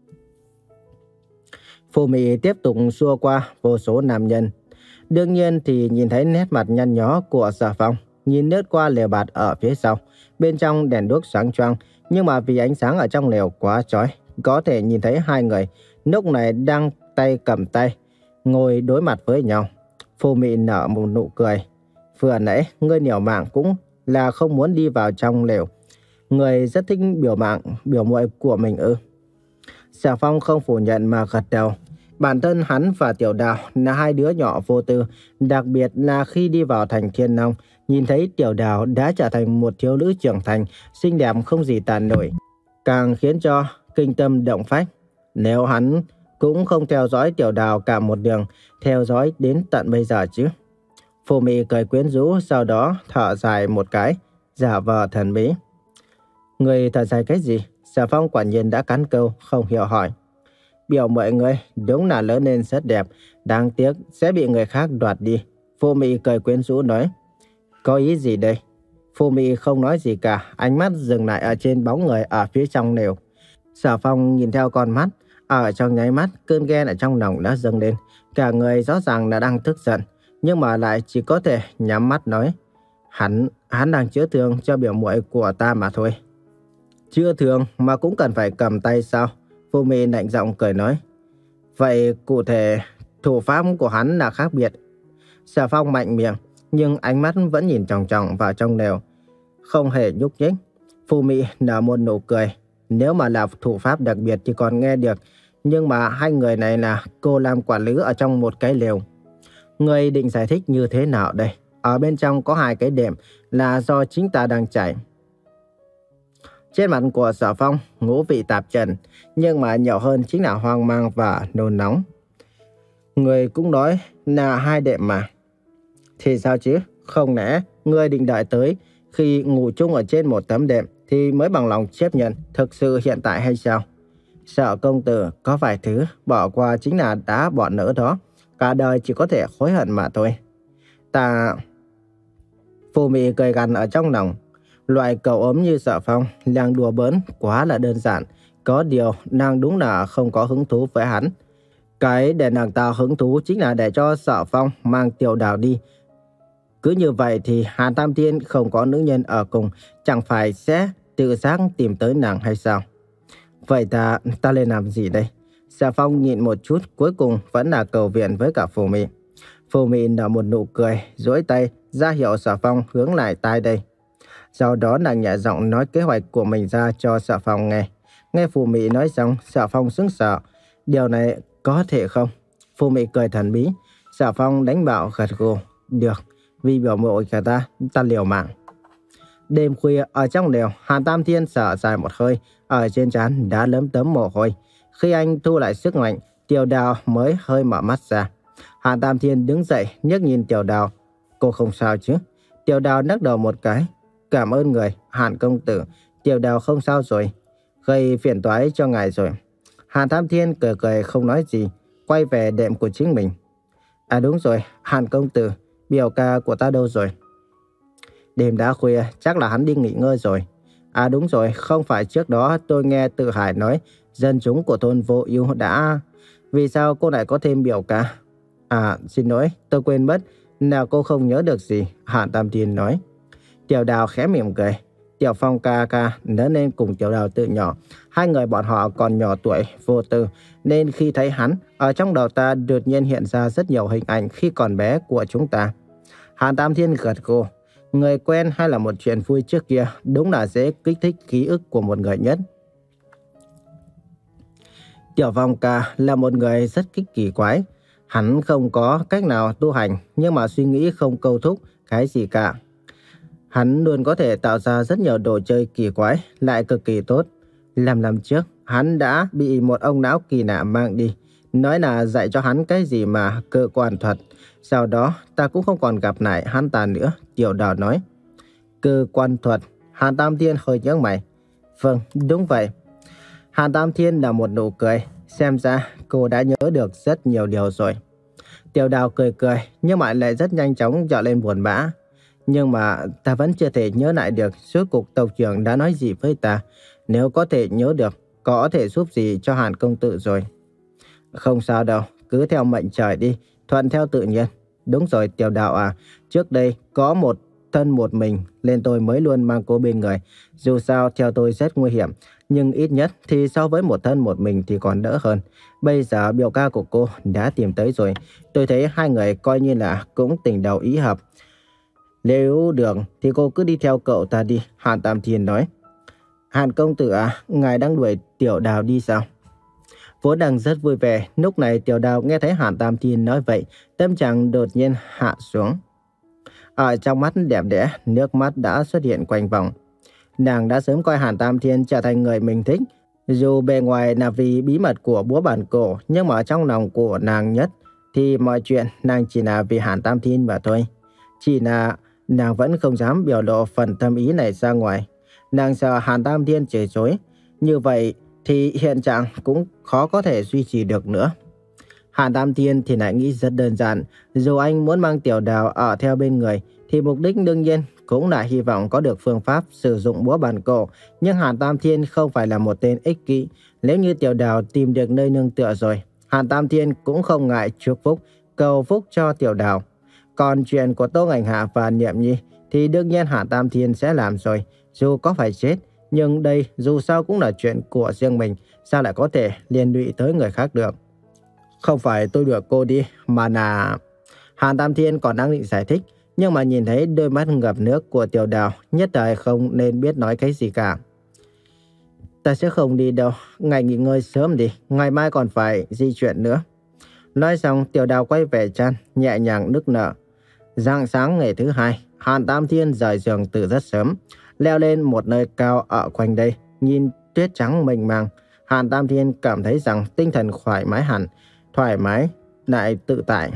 Phù Mị tiếp tục xua qua vô số nam nhân. Đương nhiên thì nhìn thấy nét mặt nhăn nhó của Sở Phong, nhìn lướt qua lều bạt ở phía sau. Bên trong đèn đuốc sáng choang, nhưng mà vì ánh sáng ở trong lều quá chói, có thể nhìn thấy hai người lúc này đang tay cầm tay ngồi đối mặt với nhau. Phù Mị nở một nụ cười. Vừa nãy ngươi liều mạng cũng là không muốn đi vào trong lều. Người rất thích biểu mạng biểu muội của mình ư? Sở Phong không phủ nhận mà gật đầu. Bản thân hắn và Tiểu Đào là hai đứa nhỏ vô tư, đặc biệt là khi đi vào thành Thiên Long, nhìn thấy Tiểu Đào đã trở thành một thiếu nữ trưởng thành, xinh đẹp không gì tàn nổi, càng khiến cho kinh tâm động phách. Nếu hắn cũng không theo dõi Tiểu Đào cả một đường, theo dõi đến tận bây giờ chứ. Phù Mị cười quyến rũ, sau đó thở dài một cái, giả vờ thần bí. Người thở dài cái gì? Sở Phong quả nhiên đã cắn câu, không hiểu hỏi. Biểu mọi người đúng là lớn lên rất đẹp, đáng tiếc sẽ bị người khác đoạt đi. Phù Mị cười quyến rũ nói. Có ý gì đây? Phù Mị không nói gì cả, ánh mắt dừng lại ở trên bóng người ở phía trong lều. Sở Phong nhìn theo con mắt, ở trong nháy mắt cơn ghen ở trong lòng đã dâng lên. Cả người rõ ràng là đang tức giận, nhưng mà lại chỉ có thể nhắm mắt nói. Hắn, hắn đang chữa thương cho biểu muội của ta mà thôi. Chữa thương mà cũng cần phải cầm tay sao? Phù Mị lạnh giọng cười nói. Vậy cụ thể thủ pháp của hắn là khác biệt. Sở Phong mạnh miệng, nhưng ánh mắt vẫn nhìn chòng chòng vào trong lều, không hề nhúc nhích. Phù Mị nở một nụ cười. Nếu mà là thủ pháp đặc biệt thì còn nghe được, nhưng mà hai người này là cô làm quản lý ở trong một cái lều. Người định giải thích như thế nào đây? Ở bên trong có hai cái đệm là do chính ta đang chảy. Trên mặt của Sở Phong ngũ vị tạp trần, nhưng mà nhiều hơn chính là hoang mang và nôn nóng. Người cũng nói là hai đệm mà. Thì sao chứ? Không lẽ người định đợi tới khi ngủ chung ở trên một tấm đệm thì mới bằng lòng chấp nhận thực sự hiện tại hay sao? Sở công tử có vài thứ bỏ qua chính là đã bỏ lỡ đó. Cả đời chỉ có thể hối hận mà thôi. Ta... Phù Mị cười gằn ở trong lòng. Loại cậu ốm như Sở Phong, đang đùa bỡn quá là đơn giản. Có điều, nàng đúng là không có hứng thú với hắn. Cái để nàng ta hứng thú chính là để cho Sở Phong mang Tiểu Đào đi. Cứ như vậy thì Hàn Tam Thiên không có nữ nhân ở cùng, chẳng phải sẽ tự giác tìm tới nàng hay sao? Vậy ta, ta lên làm gì đây? Sở Phong nhịn một chút, cuối cùng vẫn là cầu viện với cả Phù Mị. Phù Mị nở một nụ cười, duỗi tay ra hiệu Sở Phong hướng lại tai đây. Sau đó nàng nhẹ giọng nói kế hoạch của mình ra cho Sở Phong nghe. Nghe Phù Mị nói xong, Sở Phong sững sờ. Điều này có thể không? Phù Mị cười thần bí. Sở Phong đánh bạo gật gù. Được, vì biểu muội của ta, ta liều mạng. Đêm khuya ở trong lều, Hàn Tam Thiên thở dài một hơi, ở trên trán đã lấm tấm mồ hôi. Khi anh thu lại sức mạnh, Tiểu Đào mới hơi mở mắt ra. Hàn Tam Thiên đứng dậy, nhếch nhìn Tiểu Đào. Cô không sao chứ? Tiểu Đào nắc đầu một cái. Cảm ơn người, Hàn công tử. Tiểu Đào không sao rồi. Gây phiền toái cho ngài rồi. Hàn Tam Thiên cười cười không nói gì, quay về đệm của chính mình. À đúng rồi, Hàn công tử, biểu ca của ta đâu rồi? Đêm đã khuya, chắc là hắn đi nghỉ ngơi rồi. À đúng rồi, không phải trước đó tôi nghe Tự Hải nói dân chúng của thôn Vô Ưu đã... Vì sao cô lại có thêm biểu ca? À, xin lỗi, tôi quên mất. Nào cô không nhớ được gì, Hàn Tam Thiên nói. Tiểu Đào khẽ mỉm cười. Tiểu Phong ca ca lớn lên cùng Tiểu Đào từ nhỏ. Hai người bọn họ còn nhỏ tuổi, vô tư. Nên khi thấy hắn, ở trong đầu ta đột nhiên hiện ra rất nhiều hình ảnh khi còn bé của chúng ta. Hàn Tam Thiên gật gù. Người quen hay là một chuyện vui trước kia đúng là dễ kích thích ký ức của một người nhất. Tiểu Phong ca là một người rất kích kỳ quái. Hắn không có cách nào tu hành, nhưng mà suy nghĩ không câu thúc cái gì cả. Hắn luôn có thể tạo ra rất nhiều đồ chơi kỳ quái, lại cực kỳ tốt. Làm năm trước, hắn đã bị một ông não kỳ lạ mang đi, nói là dạy cho hắn cái gì mà cơ quan thuật. Sau đó, ta cũng không còn gặp lại hắn ta nữa, Tiểu Đào nói. Cơ quan thuật, Hàn Tam Thiên hơi nhướng mày. Vâng, đúng vậy. Hàn Tam Thiên là một nụ cười, xem ra cô đã nhớ được rất nhiều điều rồi. Tiểu Đào cười cười, nhưng mà lại rất nhanh chóng trở lên buồn bã. Nhưng mà ta vẫn chưa thể nhớ lại được suốt cuộc tộc trưởng đã nói gì với ta. Nếu có thể nhớ được, có thể giúp gì cho Hàn công tử rồi. Không sao đâu, cứ theo mệnh trời đi, thuận theo tự nhiên. Đúng rồi Tiểu Đào à, trước đây có một thân một mình nên tôi mới luôn mang cô bên người. Dù sao theo tôi rất nguy hiểm, nhưng ít nhất thì so với một thân một mình thì còn đỡ hơn. Bây giờ biểu ca của cô đã tìm tới rồi. Tôi thấy hai người coi như là cũng tình đầu ý hợp. Nếu được thì cô cứ đi theo cậu ta đi, Hàn Tam Thiên nói. Hàn công tử à, ngài đang đuổi Tiểu Đào đi sao? Vốn đang rất vui vẻ, lúc này Tiểu Đào nghe thấy Hàn Tam Thiên nói vậy, tâm trạng đột nhiên hạ xuống. Ở trong mắt đẹp đẽ, nước mắt đã xuất hiện quanh vòng. Nàng đã sớm coi Hàn Tam Thiên trở thành người mình thích. Dù bề ngoài là vì bí mật của búa bản cổ, nhưng mà trong lòng của nàng nhất thì mọi chuyện nàng chỉ là vì Hàn Tam Thiên mà thôi. Chỉ là nàng vẫn không dám biểu lộ phần tâm ý này ra ngoài. Nàng sợ Hàn Tam Thiên chửi chối. Như vậy thì hiện trạng cũng khó có thể duy trì được nữa. Hàn Tam Thiên thì lại nghĩ rất đơn giản. Dù anh muốn mang Tiểu Đào ở theo bên người thì mục đích đương nhiên cũng là hy vọng có được phương pháp sử dụng búa bản cổ. Nhưng Hàn Tam Thiên không phải là một tên ích kỷ. Nếu như Tiểu Đào tìm được nơi nương tựa rồi, Hàn Tam Thiên cũng không ngại chúc phúc, cầu phúc cho Tiểu Đào. Còn chuyện của Tô Ngành Hạ và Niệm Nhi thì đương nhiên Hàn Tam Thiên sẽ làm rồi. Dù có phải chết, nhưng đây dù sao cũng là chuyện của riêng mình, sao lại có thể liên lụy tới người khác được. Không phải tôi đuổi cô đi, mà là... Hàn Tam Thiên còn đang định giải thích, nhưng mà nhìn thấy đôi mắt ngập nước của Tiểu Đào, nhất thời không nên biết nói cái gì cả. Ta sẽ không đi đâu, ngài nghỉ ngơi sớm đi, ngày mai còn phải di chuyển nữa. Nói xong, Tiểu Đào quay về chăn, nhẹ nhàng nức nở. Rạng sáng ngày thứ hai, Hàn Tam Thiên rời giường từ rất sớm, leo lên một nơi cao ở quanh đây, nhìn tuyết trắng mênh mang. Hàn Tam Thiên cảm thấy rằng tinh thần thoải mái hẳn, thoải mái lại tự tại.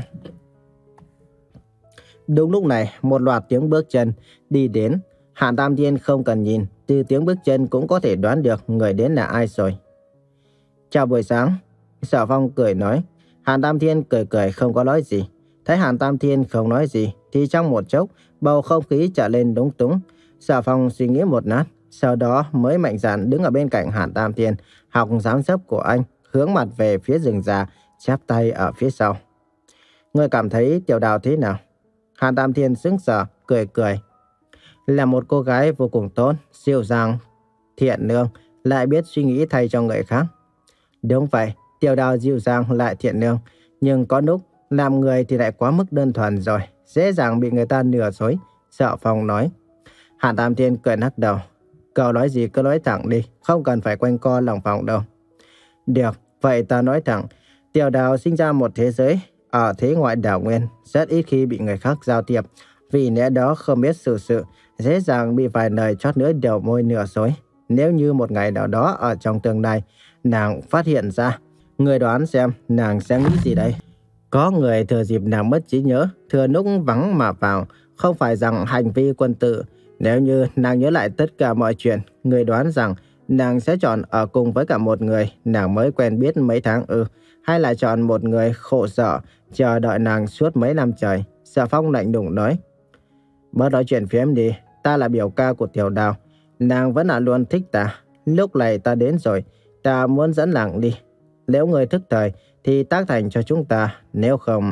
Đúng lúc này, một loạt tiếng bước chân đi đến. Hàn Tam Thiên không cần nhìn, từ tiếng bước chân cũng có thể đoán được người đến là ai rồi. Chào buổi sáng, Sở Phong cười nói. Hàn Tam Thiên cười cười không có nói gì. Thấy Hàn Tam Thiên không nói gì thì trong một chốc bầu không khí trở lên lúng túng. Sở Phong suy nghĩ một lát, sau đó mới mạnh dạn đứng ở bên cạnh Hàn Tam Thiên, học dáng dấp của anh, hướng mặt về phía rừng già, chắp tay ở phía sau. Ngươi cảm thấy Tiểu Đào thế nào? Hàn Tam Thiên sững sờ, cười cười. Là một cô gái vô cùng tốt, dịu dàng, thiện lương, lại biết suy nghĩ thay cho người khác. Đúng vậy, Tiểu Đào dịu dàng lại thiện lương, nhưng có lúc làm người thì lại quá mức đơn thuần rồi, dễ dàng bị người ta lừa dối, Sở Phong nói. Hàn Tam Thiên cười lắc đầu. Cậu nói gì cứ nói thẳng đi, không cần phải quanh co lòng vòng đâu. Được, vậy ta nói thẳng. Tiểu Đào sinh ra một thế giới ở thế ngoại đảo nguyên, rất ít khi bị người khác giao tiếp. Vì lẽ đó không biết xử sự, dễ dàng bị vài lời chót lưỡi đầu môi nửa dối. Nếu như một ngày nào đó ở trong tương lai, nàng phát hiện ra. Người đoán xem nàng sẽ nghĩ gì đây? Có người thừa dịp nàng mất trí nhớ, thừa lúc vắng mà vào, không phải rằng hành vi quân tử. Nếu như nàng nhớ lại tất cả mọi chuyện, người đoán rằng nàng sẽ chọn ở cùng với cả một người nàng mới quen biết mấy tháng ư, hay là chọn một người khổ sở, chờ đợi nàng suốt mấy năm trời. Sở Phong lạnh lùng nói, bớt nói chuyện phiếm đi, ta là biểu ca của Tiểu Đào, nàng vẫn là luôn thích ta. Lúc này ta đến rồi, ta muốn dẫn nàng đi. Nếu người thức thời thì tác thành cho chúng ta, nếu không...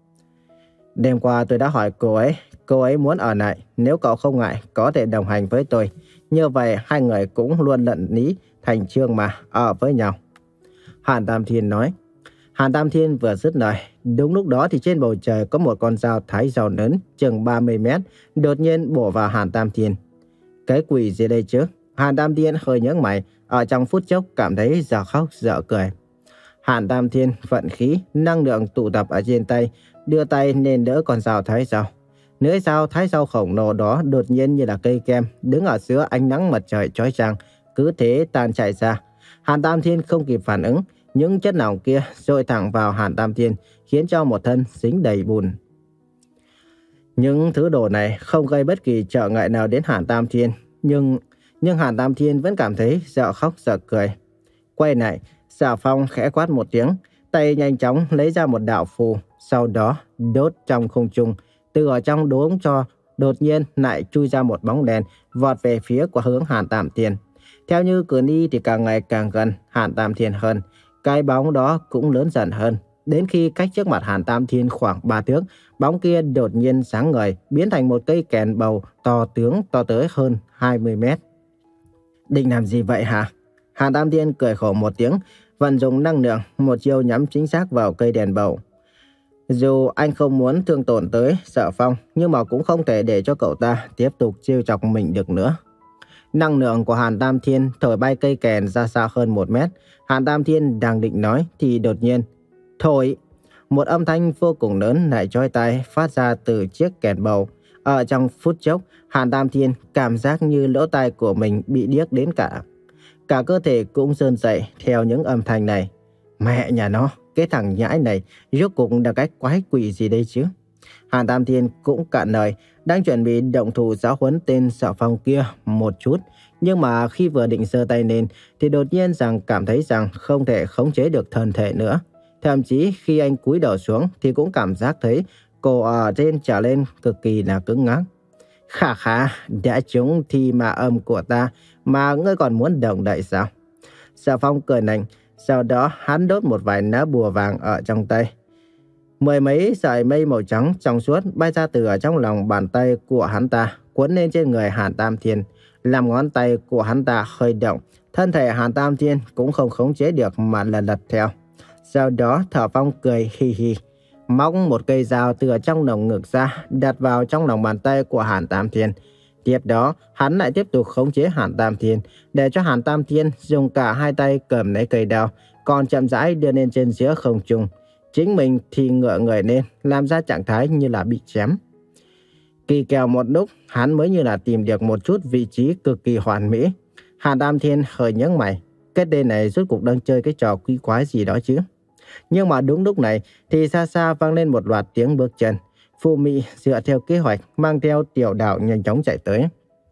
Đêm qua tôi đã hỏi cô ấy, cô ấy muốn ở lại, nếu cậu không ngại có thể đồng hành với tôi. Như vậy hai người cũng luôn lận lý thành chương mà ở với nhau. Hàn Tam Thiên nói. Hàn Tam Thiên vừa dứt lời, đúng lúc đó thì trên bầu trời có một con dao thái dao lớn chừng ba mươi mét đột nhiên bổ vào Hàn Tam Thiên. Cái quỷ gì đây chứ? Hàn Tam Thiên hơi nhướng mày, ở trong phút chốc cảm thấy dở khóc dở cười. Hàn Tam Thiên vận khí, năng lượng tụ tập ở trên tay, đưa tay nên đỡ con dao thái dao. Lưỡi dao thái dao khổng lồ đó đột nhiên như là cây kem, đứng ở giữa ánh nắng mặt trời chói chang, cứ thế tan chảy ra. Hàn Tam Thiên không kịp phản ứng, những chất lỏng kia dội thẳng vào Hàn Tam Thiên, khiến cho một thân dính đầy bùn. Những thứ đồ này không gây bất kỳ trở ngại nào đến Hàn Tam Thiên, nhưng nhưng Hàn Tam Thiên vẫn cảm thấy dở khóc dở cười. Quay lại, Sở Phong khẽ quát một tiếng, tay nhanh chóng lấy ra một đạo phù, sau đó đốt trong không trung. Từ ở trong đốm tro đột nhiên lại chui ra một bóng đèn, vọt về phía của hướng Hàn Tam Thiên. Theo như cứ đi thì càng ngày càng gần Hàn Tam Thiên hơn, cái bóng đó cũng lớn dần hơn. Đến khi cách trước mặt Hàn Tam Thiên khoảng ba thước, bóng kia đột nhiên sáng ngời, biến thành một cây kèn bầu to tướng to tới hơn hai mươi mét. Định làm gì vậy hả? Hàn Tam Thiên cười khổ một tiếng, vận dụng năng lượng, một chiêu nhắm chính xác vào cây đèn bầu. Dù anh không muốn thương tổn tới Sở Phong, nhưng mà cũng không thể để cho cậu ta tiếp tục trêu chọc mình được nữa. Năng lượng của Hàn Tam Thiên thổi bay cây kèn ra xa hơn một mét. Hàn Tam Thiên đang định nói thì đột nhiên, thổi! Một âm thanh vô cùng lớn lại chói tai phát ra từ chiếc kèn bầu. Ở trong phút chốc, Hàn Tam Thiên cảm giác như lỗ tai của mình bị điếc đến cả. Cả cơ thể cũng run rẩy theo những âm thanh này. Mẹ nhà nó, cái thằng nhãi này rốt cuộc là cái quái quỷ gì đây chứ? Hàn Tam Thiên cũng cạn lời, đang chuẩn bị động thủ giáo huấn tên Sở Phong kia một chút. Nhưng mà khi vừa định giơ tay lên thì đột nhiên rằng cảm thấy rằng không thể khống chế được thân thể nữa. Thậm chí khi anh cúi đầu xuống thì cũng cảm giác thấy cổ ở trên trở lên cực kỳ là cứng ngắc. Khà khà, đã trúng thi mà âm của ta mà ngươi còn muốn động đậy sao? Sở Phong cười nành, sau đó hắn đốt một vài lá bùa vàng ở trong tay. Mười mấy sợi mây màu trắng trong suốt bay ra từ ở trong lòng bàn tay của hắn ta, cuốn lên trên người Hàn Tam Thiên. Làm ngón tay của hắn ta hơi động, thân thể Hàn Tam Thiên cũng không khống chế được mà lật lật theo. Sau đó Sở Phong cười hi hi, móc một cây dao từ ở trong lồng ngực ra, đặt vào trong lòng bàn tay của Hàn Tam Thiên. Tiếp đó, hắn lại tiếp tục khống chế Hàn Tam Thiên, để cho Hàn Tam Thiên dùng cả hai tay cầm lấy cây đao, còn chậm rãi đưa lên trên giữa không trung. Chính mình thì ngửa người lên, làm ra trạng thái như là bị chém. Kỳ kèo một lúc, hắn mới như là tìm được một chút vị trí cực kỳ hoàn mỹ. Hàn Tam Thiên hơi nhướng mày, cái tên này rốt cuộc đang chơi cái trò quỷ quái gì đó chứ. Nhưng mà đúng lúc này thì xa xa vang lên một loạt tiếng bước chân. Phù Mị dựa theo kế hoạch mang theo Tiểu Đào nhanh chóng chạy tới.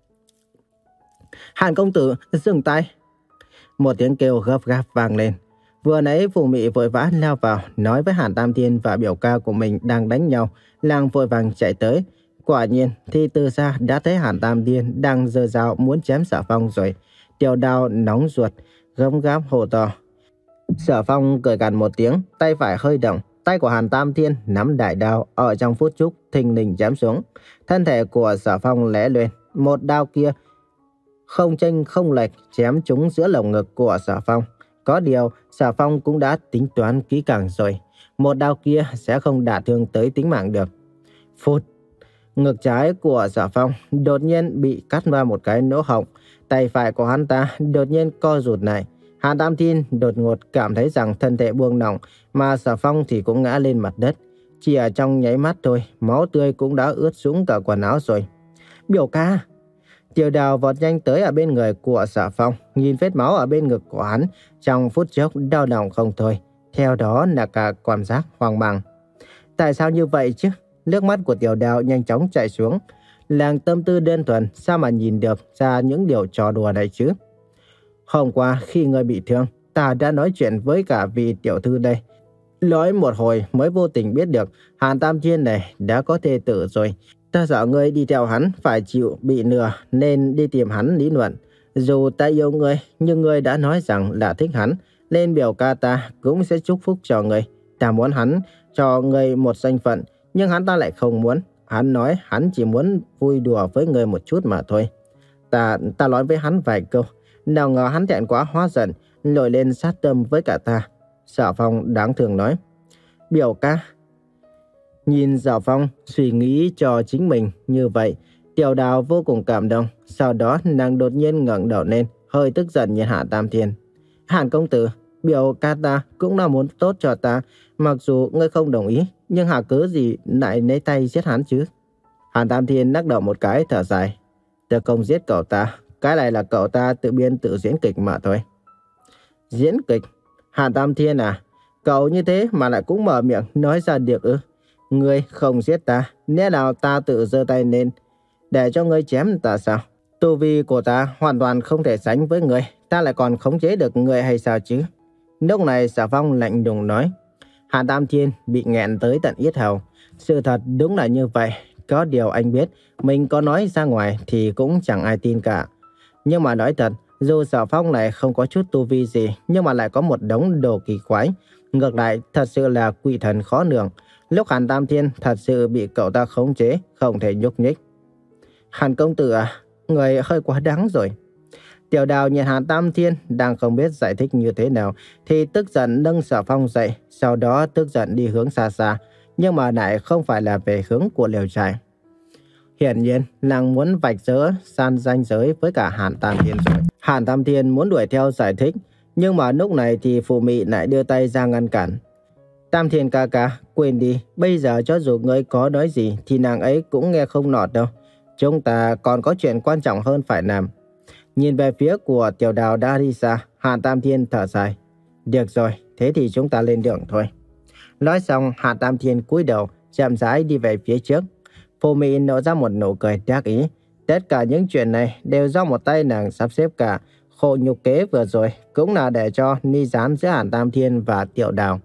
Hàn công tử, dừng tay! Một tiếng kêu gấp gáp vang lên. Vừa nãy Phù Mị vội vã lao vào, nói với Hàn Tam Thiên và biểu ca của mình đang đánh nhau, lang vội vàng chạy tới. Quả nhiên thì từ xa đã thấy Hàn Tam Thiên đang giơ dao muốn chém Sở Phong rồi. Tiểu Đào nóng ruột, gấp gáp hô to. Sở Phong cười gằn một tiếng, tay phải hơi động, tay của Hàn Tam Thiên nắm đại đao ở trong phút chốc thình lình chém xuống. Thân thể của Sở Phong lóe lên, một đao kia không chênh không lệch chém trúng giữa lồng ngực của Sở Phong. Có điều Sở Phong cũng đã tính toán kỹ càng rồi, một đao kia sẽ không đả thương tới tính mạng được. Phút, ngực trái của Sở Phong đột nhiên bị cắt qua một cái lỗ hổng, tay phải của hắn ta đột nhiên co rụt lại. Hàn Tam Thiên đột ngột cảm thấy rằng thân thể buông lỏng, mà Sở Phong thì cũng ngã lên mặt đất. Chỉ ở trong nháy mắt thôi, máu tươi cũng đã ướt sũng cả quần áo rồi. Biểu ca! Tiểu Đào vọt nhanh tới ở bên người của Sở Phong, nhìn vết máu ở bên ngực của hắn, trong phút chốc đau lòng không thôi. Theo đó là cả cảm giác hoang mang. Tại sao như vậy chứ? Nước mắt của Tiểu Đào nhanh chóng chảy xuống. Làng tâm tư đơn thuần, sao mà nhìn được ra những điều trò đùa này chứ? Hôm qua khi ngươi bị thương, ta đã nói chuyện với cả vị tiểu thư đây. Nói một hồi mới vô tình biết được Hàn Tam Thiên này đã có thê tử rồi. Ta sợ ngươi đi theo hắn phải chịu bị lừa nên đi tìm hắn lý luận. Dù ta yêu ngươi, nhưng ngươi đã nói rằng là thích hắn, nên biểu ca ta cũng sẽ chúc phúc cho ngươi. Ta muốn hắn cho ngươi một danh phận, nhưng hắn ta lại không muốn. Hắn nói hắn chỉ muốn vui đùa với ngươi một chút mà thôi. Ta ta nói với hắn vài câu, nào ngờ hắn thẹn quá hóa giận, nổi lên sát tâm với cả ta. Sở Phong đáng thương nói, biểu ca. Nhìn Sở Phong suy nghĩ cho chính mình như vậy, Tiểu Đào vô cùng cảm động. Sau đó nàng đột nhiên ngẩng đầu lên, hơi tức giận nhìn Hàn Tam Thiên. Hàn công tử, biểu ca ta cũng là muốn tốt cho ta. Mặc dù ngươi không đồng ý, nhưng hạ cớ gì lại lấy tay giết hắn chứ? Hàn Tam Thiên lắc đầu một cái thở dài. Ta không giết cậu ta, cái này là cậu ta tự biên tự diễn kịch mà thôi. Diễn kịch? Hàn Tam Thiên à, cậu như thế mà lại cũng mở miệng nói ra được ư? Ngươi không giết ta, lẽ nào ta tự giơ tay lên để cho ngươi chém ta sao? Tu vi của ta hoàn toàn không thể sánh với ngươi, ta lại còn khống chế được ngươi hay sao chứ? Lúc này Sở Phong lạnh lùng nói. Hàn Tam Thiên bị nghẹn tới tận yết hầu. Sự thật đúng là như vậy. Có điều anh biết, mình có nói ra ngoài thì cũng chẳng ai tin cả. Nhưng mà nói thật, dù Sở Phong này không có chút tu vi gì, nhưng mà lại có một đống đồ kỳ quái. Ngược lại, thật sự là quỷ thần khó lường. Lúc Hàn Tam Thiên thật sự bị cậu ta khống chế, không thể nhúc nhích. Hàn công tử à, người hơi quá đáng rồi. Tiểu Đào nhìn Hàn Tam Thiên đang không biết giải thích như thế nào, thì tức giận nâng Sở Phong dậy, sau đó tức giận đi hướng xa xa, nhưng mà lại không phải là về hướng của lều trại. Hiển nhiên, nàng muốn vạch dỡ san ranh giới với cả Hàn Tam Thiên rồi. Hàn Tam Thiên muốn đuổi theo giải thích, nhưng mà lúc này thì Phù Mị lại đưa tay ra ngăn cản. Tam Thiên ca ca, quên đi, bây giờ cho dù ngươi có nói gì thì nàng ấy cũng nghe không nọt đâu. Chúng ta còn có chuyện quan trọng hơn phải làm. Nhìn về phía của Tiểu Đào đã đi xa, Hàn Tam Thiên thở dài. Được rồi, thế thì chúng ta lên đường thôi. Nói xong, Hàn Tam Thiên cúi đầu, chậm rãi đi về phía trước. Phù Mị nở ra một nụ cười đắc ý. Tất cả những chuyện này đều do một tay nàng sắp xếp cả. Khổ nhục kế vừa rồi cũng là để cho ni gián giữa Hàn Tam Thiên và Tiểu Đào.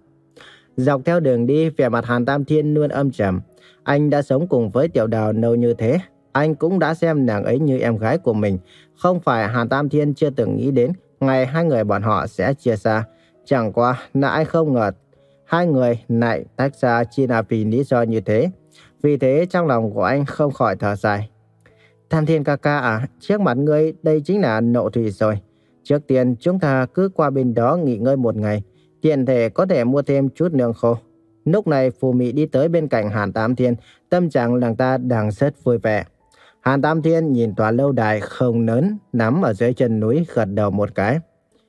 Dọc theo đường đi, vẻ mặt Hàn Tam Thiên luôn âm trầm. Anh đã sống cùng với Tiểu Đào lâu như thế, anh cũng đã xem nàng ấy như em gái của mình. Không phải Hàn Tam Thiên chưa từng nghĩ đến ngày hai người bọn họ sẽ chia xa. Chẳng qua là anh không ngờ hai người lại tách ra chỉ là vì lý do như thế. Vì thế trong lòng của anh không khỏi thở dài. Tam Thiên ca ca à, trước mặt ngươi đây chính là Nộ Thủy rồi. Trước tiên chúng ta cứ qua bên đó nghỉ ngơi một ngày, tiện thể có thể mua thêm chút lương khô. Lúc này Phù Mị đi tới bên cạnh Hàn Tam Thiên, tâm trạng nàng ta đang rất vui vẻ. Hàn Tam Thiên nhìn tòa lâu đài không lớn nằm ở dưới chân núi, gật đầu một cái.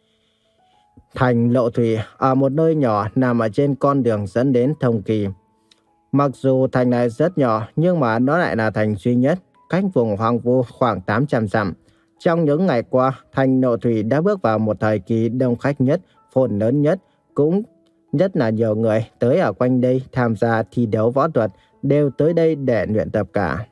Thành Lộ Thủy ở một nơi nhỏ nằm ở trên con đường dẫn đến Thông Kỳ. Mặc dù thành này rất nhỏ, nhưng mà nó lại là thành duy nhất cách vùng hoang vu khoảng tám trăm dặm. Trong những ngày qua, thành Lộ Thủy đã bước vào một thời kỳ đông khách nhất, phồn lớn nhất, cũng rất là nhiều người tới ở quanh đây tham gia thi đấu võ thuật, đều tới đây để luyện tập cả.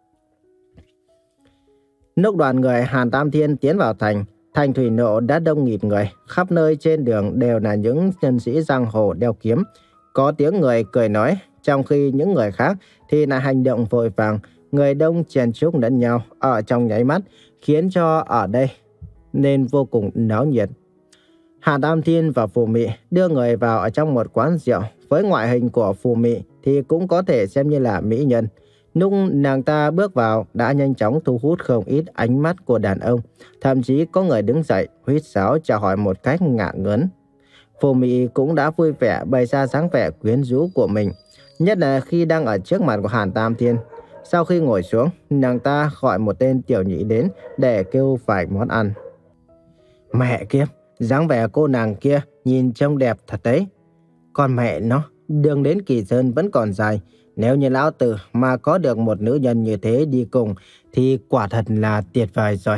Lúc đoàn người Hàn Tam Thiên tiến vào thành, thành thủy nộ đã đông nghịt người, khắp nơi trên đường đều là những nhân sĩ giang hồ đeo kiếm. Có tiếng người cười nói, trong khi những người khác thì là hành động vội vàng, người đông chen chúc lẫn nhau ở trong nháy mắt, khiến cho ở đây nên vô cùng náo nhiệt. Hàn Tam Thiên và Phù Mị đưa người vào ở trong một quán rượu. Với ngoại hình của Phù Mị thì cũng có thể xem như là mỹ nhân. Lúc nàng ta bước vào đã nhanh chóng thu hút không ít ánh mắt của đàn ông. Thậm chí có người đứng dậy huýt sáo chào hỏi một cách ngả ngớn. Phù Mị cũng đã vui vẻ bày ra dáng vẻ quyến rũ của mình, nhất là khi đang ở trước mặt của Hàn Tam Thiên. Sau khi ngồi xuống, nàng ta gọi một tên tiểu nhị đến để kêu vài món ăn. Mẹ kiếp, dáng vẻ cô nàng kia nhìn trông đẹp thật đấy. Còn mẹ nó, đường đến Kỳ Sơn vẫn còn dài, Nếu như lão tử mà có được một nữ nhân như thế đi cùng thì quả thật là tuyệt vời rồi.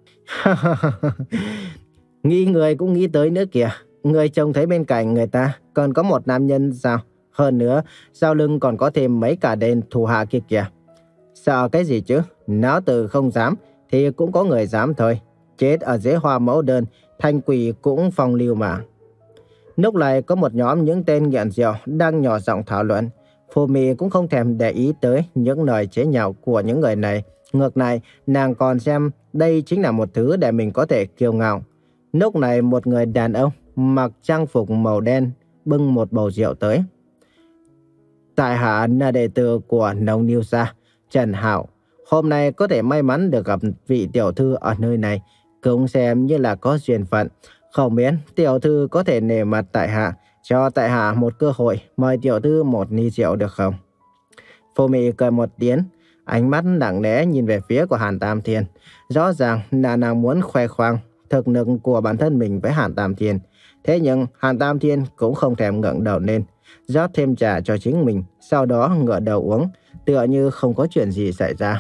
Nghĩ người cũng nghĩ tới nữa kìa. Người trông thấy bên cạnh người ta còn có một nam nhân sao? Hơn nữa, sau lưng còn có thêm mấy cả đền thủ hạ kia kìa. Sợ cái gì chứ? Lão tử không dám thì cũng có người dám thôi. Chết ở dưới hoa mẫu đơn, thanh quỷ cũng phong lưu mà. Lúc này có một nhóm những tên nghiện rượu đang nhỏ giọng thảo luận. Phù Mị cũng không thèm để ý tới những lời chế nhạo của những người này. Ngược lại, nàng còn xem đây chính là một thứ để mình có thể kiêu ngạo. Lúc này một người đàn ông mặc trang phục màu đen bưng một bầu rượu tới. Tại hạ là đệ tử của Nông Niêu Gia, Trần Hạo. Hôm nay có thể may mắn được gặp vị tiểu thư ở nơi này, cũng xem như là có duyên phận. Không biết tiểu thư có thể nể mặt tại hạ, cho tại hạ một cơ hội mời tiểu thư một ly rượu được không? Phù Mị cười một tiếng, ánh mắt lặng lẽ nhìn về phía của Hàn Tam Thiên. Rõ ràng là nàng muốn khoe khoang thực lực của bản thân mình với Hàn Tam Thiên. Thế nhưng Hàn Tam Thiên cũng không thèm ngẩng đầu lên, rót thêm trà cho chính mình, sau đó ngửa đầu uống, tựa như không có chuyện gì xảy ra.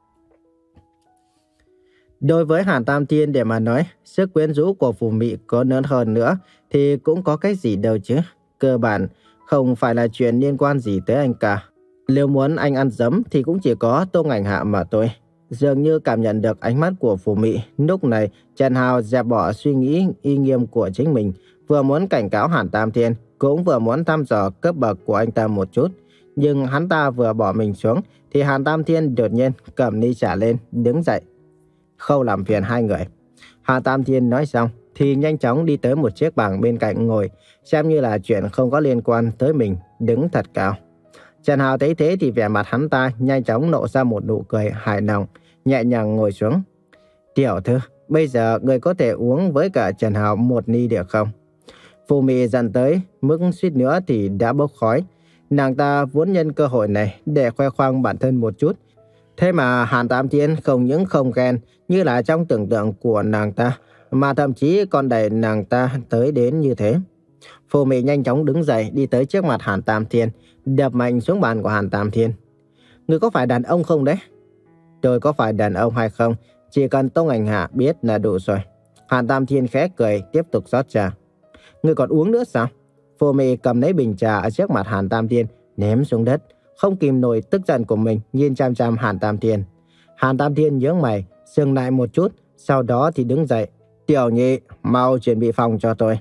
Đối với Hàn Tam Thiên để mà nói, sức quyến rũ của Phù Mị có lớn hơn nữa thì cũng có cái gì đâu chứ. Cơ bản không phải là chuyện liên quan gì tới anh cả. Nếu muốn anh ăn dấm thì cũng chỉ có Tô Ngành Hạ mà thôi. Dường như cảm nhận được ánh mắt của Phù Mị, lúc này Trần Hào dẹp bỏ suy nghĩ y nghiêm của chính mình, vừa muốn cảnh cáo Hàn Tam Thiên, cũng vừa muốn thăm dò cấp bậc của anh ta một chút. Nhưng hắn ta vừa bỏ mình xuống thì Hàn Tam Thiên đột nhiên cầm ly trà lên, đứng dậy. Không làm phiền hai người. Hàn Tam Thiên nói xong thì nhanh chóng đi tới một chiếc bàn bên cạnh ngồi, xem như là chuyện không có liên quan tới mình, đứng thật cao. Trần Hào thấy thế thì vẻ mặt hắn ta nhanh chóng nộ ra một nụ cười hài lòng, nhẹ nhàng ngồi xuống. Tiểu thư, bây giờ người có thể uống với cả Trần Hào một ly được không? Phù Mị dần tới mức suýt nữa thì đã bốc khói. Nàng ta vốn nhân cơ hội này để khoe khoang bản thân một chút. Thế mà Hàn Tam Thiên không những không ghen như là trong tưởng tượng của nàng ta, mà thậm chí còn đẩy nàng ta tới đến như thế. Phù Mị nhanh chóng đứng dậy đi tới trước mặt Hàn Tam Thiên, đập mạnh xuống bàn của Hàn Tam Thiên. Người có phải đàn ông không đấy? Tôi có phải đàn ông hay không, chỉ cần Tô Ngành Hạ biết là đủ rồi. Hàn Tam Thiên khẽ cười, tiếp tục rót trà. Người còn uống nữa sao? Phù Mị cầm lấy bình trà ở trước mặt Hàn Tam Thiên, ném xuống đất, không kìm nổi tức giận của mình, nhìn chăm chăm Hàn Tam Thiên. Hàn Tam Thiên nhướng mày, dừng lại một chút, sau đó thì đứng dậy. Tiểu nhị, mau chuẩn bị phòng cho tôi.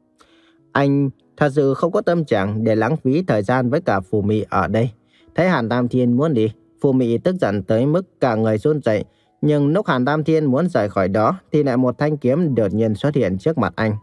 Anh thật sự không có tâm trạng để lãng phí thời gian với cả Phù Mị ở đây. Thấy Hàn Tam Thiên muốn đi, Phù Mị tức giận tới mức cả người run rẩy. Nhưng lúc Hàn Tam Thiên muốn rời khỏi đó thì lại một thanh kiếm đột nhiên xuất hiện trước mặt anh.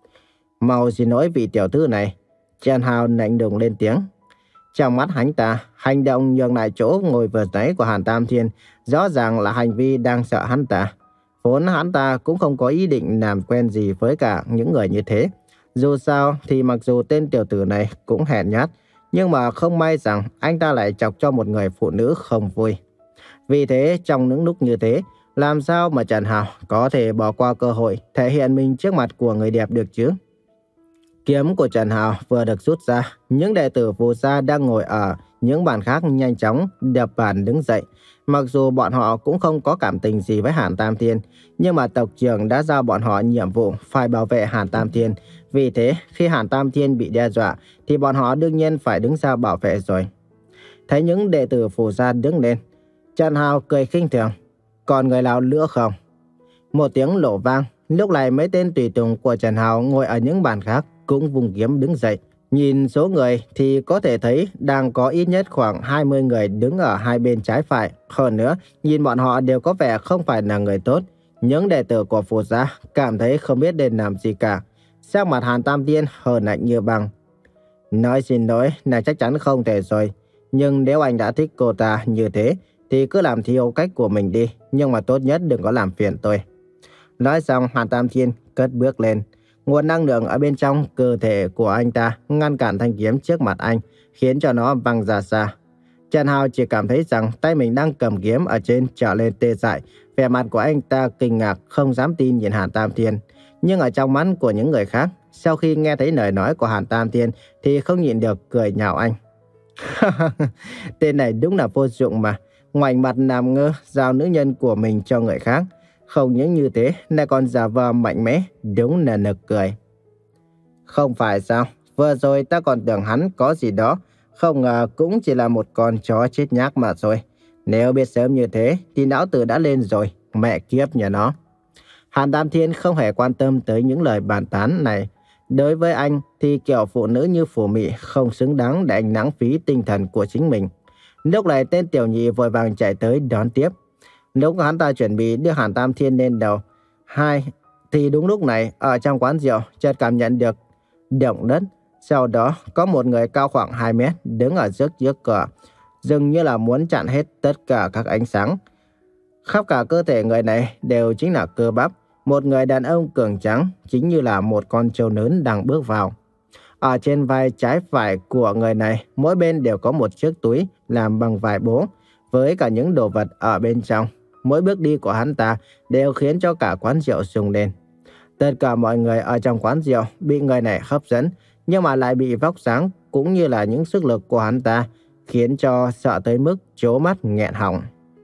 Mau xin lỗi vị tiểu thư này. Trần Hào lạnh lùng lên tiếng. Trong mắt hắn ta, hành động nhường lại chỗ ngồi vừa nãy của Hàn Tam Thiên rõ ràng là hành vi đang sợ hắn ta. Vốn hắn ta cũng không có ý định làm quen gì với cả những người như thế. Dù sao thì mặc dù tên tiểu tử này cũng hèn nhát, nhưng mà không may rằng anh ta lại chọc cho một người phụ nữ không vui. Vì thế trong những lúc như thế, làm sao mà Trần Hào có thể bỏ qua cơ hội thể hiện mình trước mặt của người đẹp được chứ? Kiếm của Trần Hào vừa được rút ra, những đệ tử Phù Gia đang ngồi ở những bàn khác nhanh chóng đập bàn đứng dậy. Mặc dù bọn họ cũng không có cảm tình gì với Hàn Tam Thiên, nhưng mà tộc trưởng đã giao bọn họ nhiệm vụ phải bảo vệ Hàn Tam Thiên. Vì thế, khi Hàn Tam Thiên bị đe dọa, thì bọn họ đương nhiên phải đứng ra bảo vệ rồi. Thấy những đệ tử Phù Gia đứng lên, Trần Hào cười khinh thường. Còn người nào nữa không? Một tiếng nổ vang, lúc này mấy tên tùy tùng của Trần Hào ngồi ở những bàn khác cũng vùng kiếm đứng dậy. Nhìn số người thì có thể thấy đang có ít nhất khoảng hai mươi người đứng ở hai bên trái phải. Hơn nữa, nhìn bọn họ đều có vẻ không phải là người tốt. Những đệ tử của Phù Gia cảm thấy không biết nên làm gì cả. Sắc mặt Hàn Tam Thiên hờn lạnh như băng. Nói xin lỗi là chắc chắn không thể rồi. Nhưng nếu anh đã thích cô ta như thế thì cứ làm theo cách của mình đi. Nhưng mà tốt nhất đừng có làm phiền tôi. Nói xong Hàn Tam Thiên cất bước lên. Nguồn năng lượng ở bên trong cơ thể của anh ta ngăn cản thanh kiếm trước mặt anh, khiến cho nó văng ra xa. Trần Hào chỉ cảm thấy rằng tay mình đang cầm kiếm ở trên trở lên tê dại. Vẻ mặt của anh ta kinh ngạc, không dám tin nhìn Hàn Tam Thiên. Nhưng ở trong mắt của những người khác, sau khi nghe thấy lời nói của Hàn Tam Thiên thì không nhịn được cười nhạo anh. Tên này đúng là vô dụng mà. Ngoảnh mặt làm ngơ giao nữ nhân của mình cho người khác. Không những như thế, lại còn giả vờ mạnh mẽ, đúng là nực cười. Không phải sao, vừa rồi ta còn tưởng hắn có gì đó, không ngờ cũng chỉ là một con chó chết nhác mà thôi. Nếu biết sớm như thế, thì não tử đã lên rồi, mẹ kiếp nhà nó. Hàn Tam Thiên không hề quan tâm tới những lời bàn tán này. Đối với anh thì kiểu phụ nữ như Phù Mị không xứng đáng để anh lãng phí tinh thần của chính mình. Lúc này tên tiểu nhị vội vàng chạy tới đón tiếp. Lúc hắn ta chuẩn bị đưa Hàn Tam Thiên lên đầu hai, thì đúng lúc này ở trong quán rượu chợt cảm nhận được động đất. Sau đó có một người cao khoảng hai mét đứng ở trước trước cửa, dường như là muốn chặn hết tất cả các ánh sáng. Khắp cả cơ thể người này đều chính là cơ bắp. Một người đàn ông cường tráng, chính như là một con trâu lớn đang bước vào. Ở trên vai trái phải của người này, mỗi bên đều có một chiếc túi làm bằng vải bố, với cả những đồ vật ở bên trong. Mỗi bước đi của hắn ta đều khiến cho cả quán rượu rung lên. Tất cả mọi người ở trong quán rượu bị người này hấp dẫn, nhưng mà lại bị vóc dáng cũng như là những sức lực của hắn ta khiến cho sợ tới mức trố mắt nghẹn họng.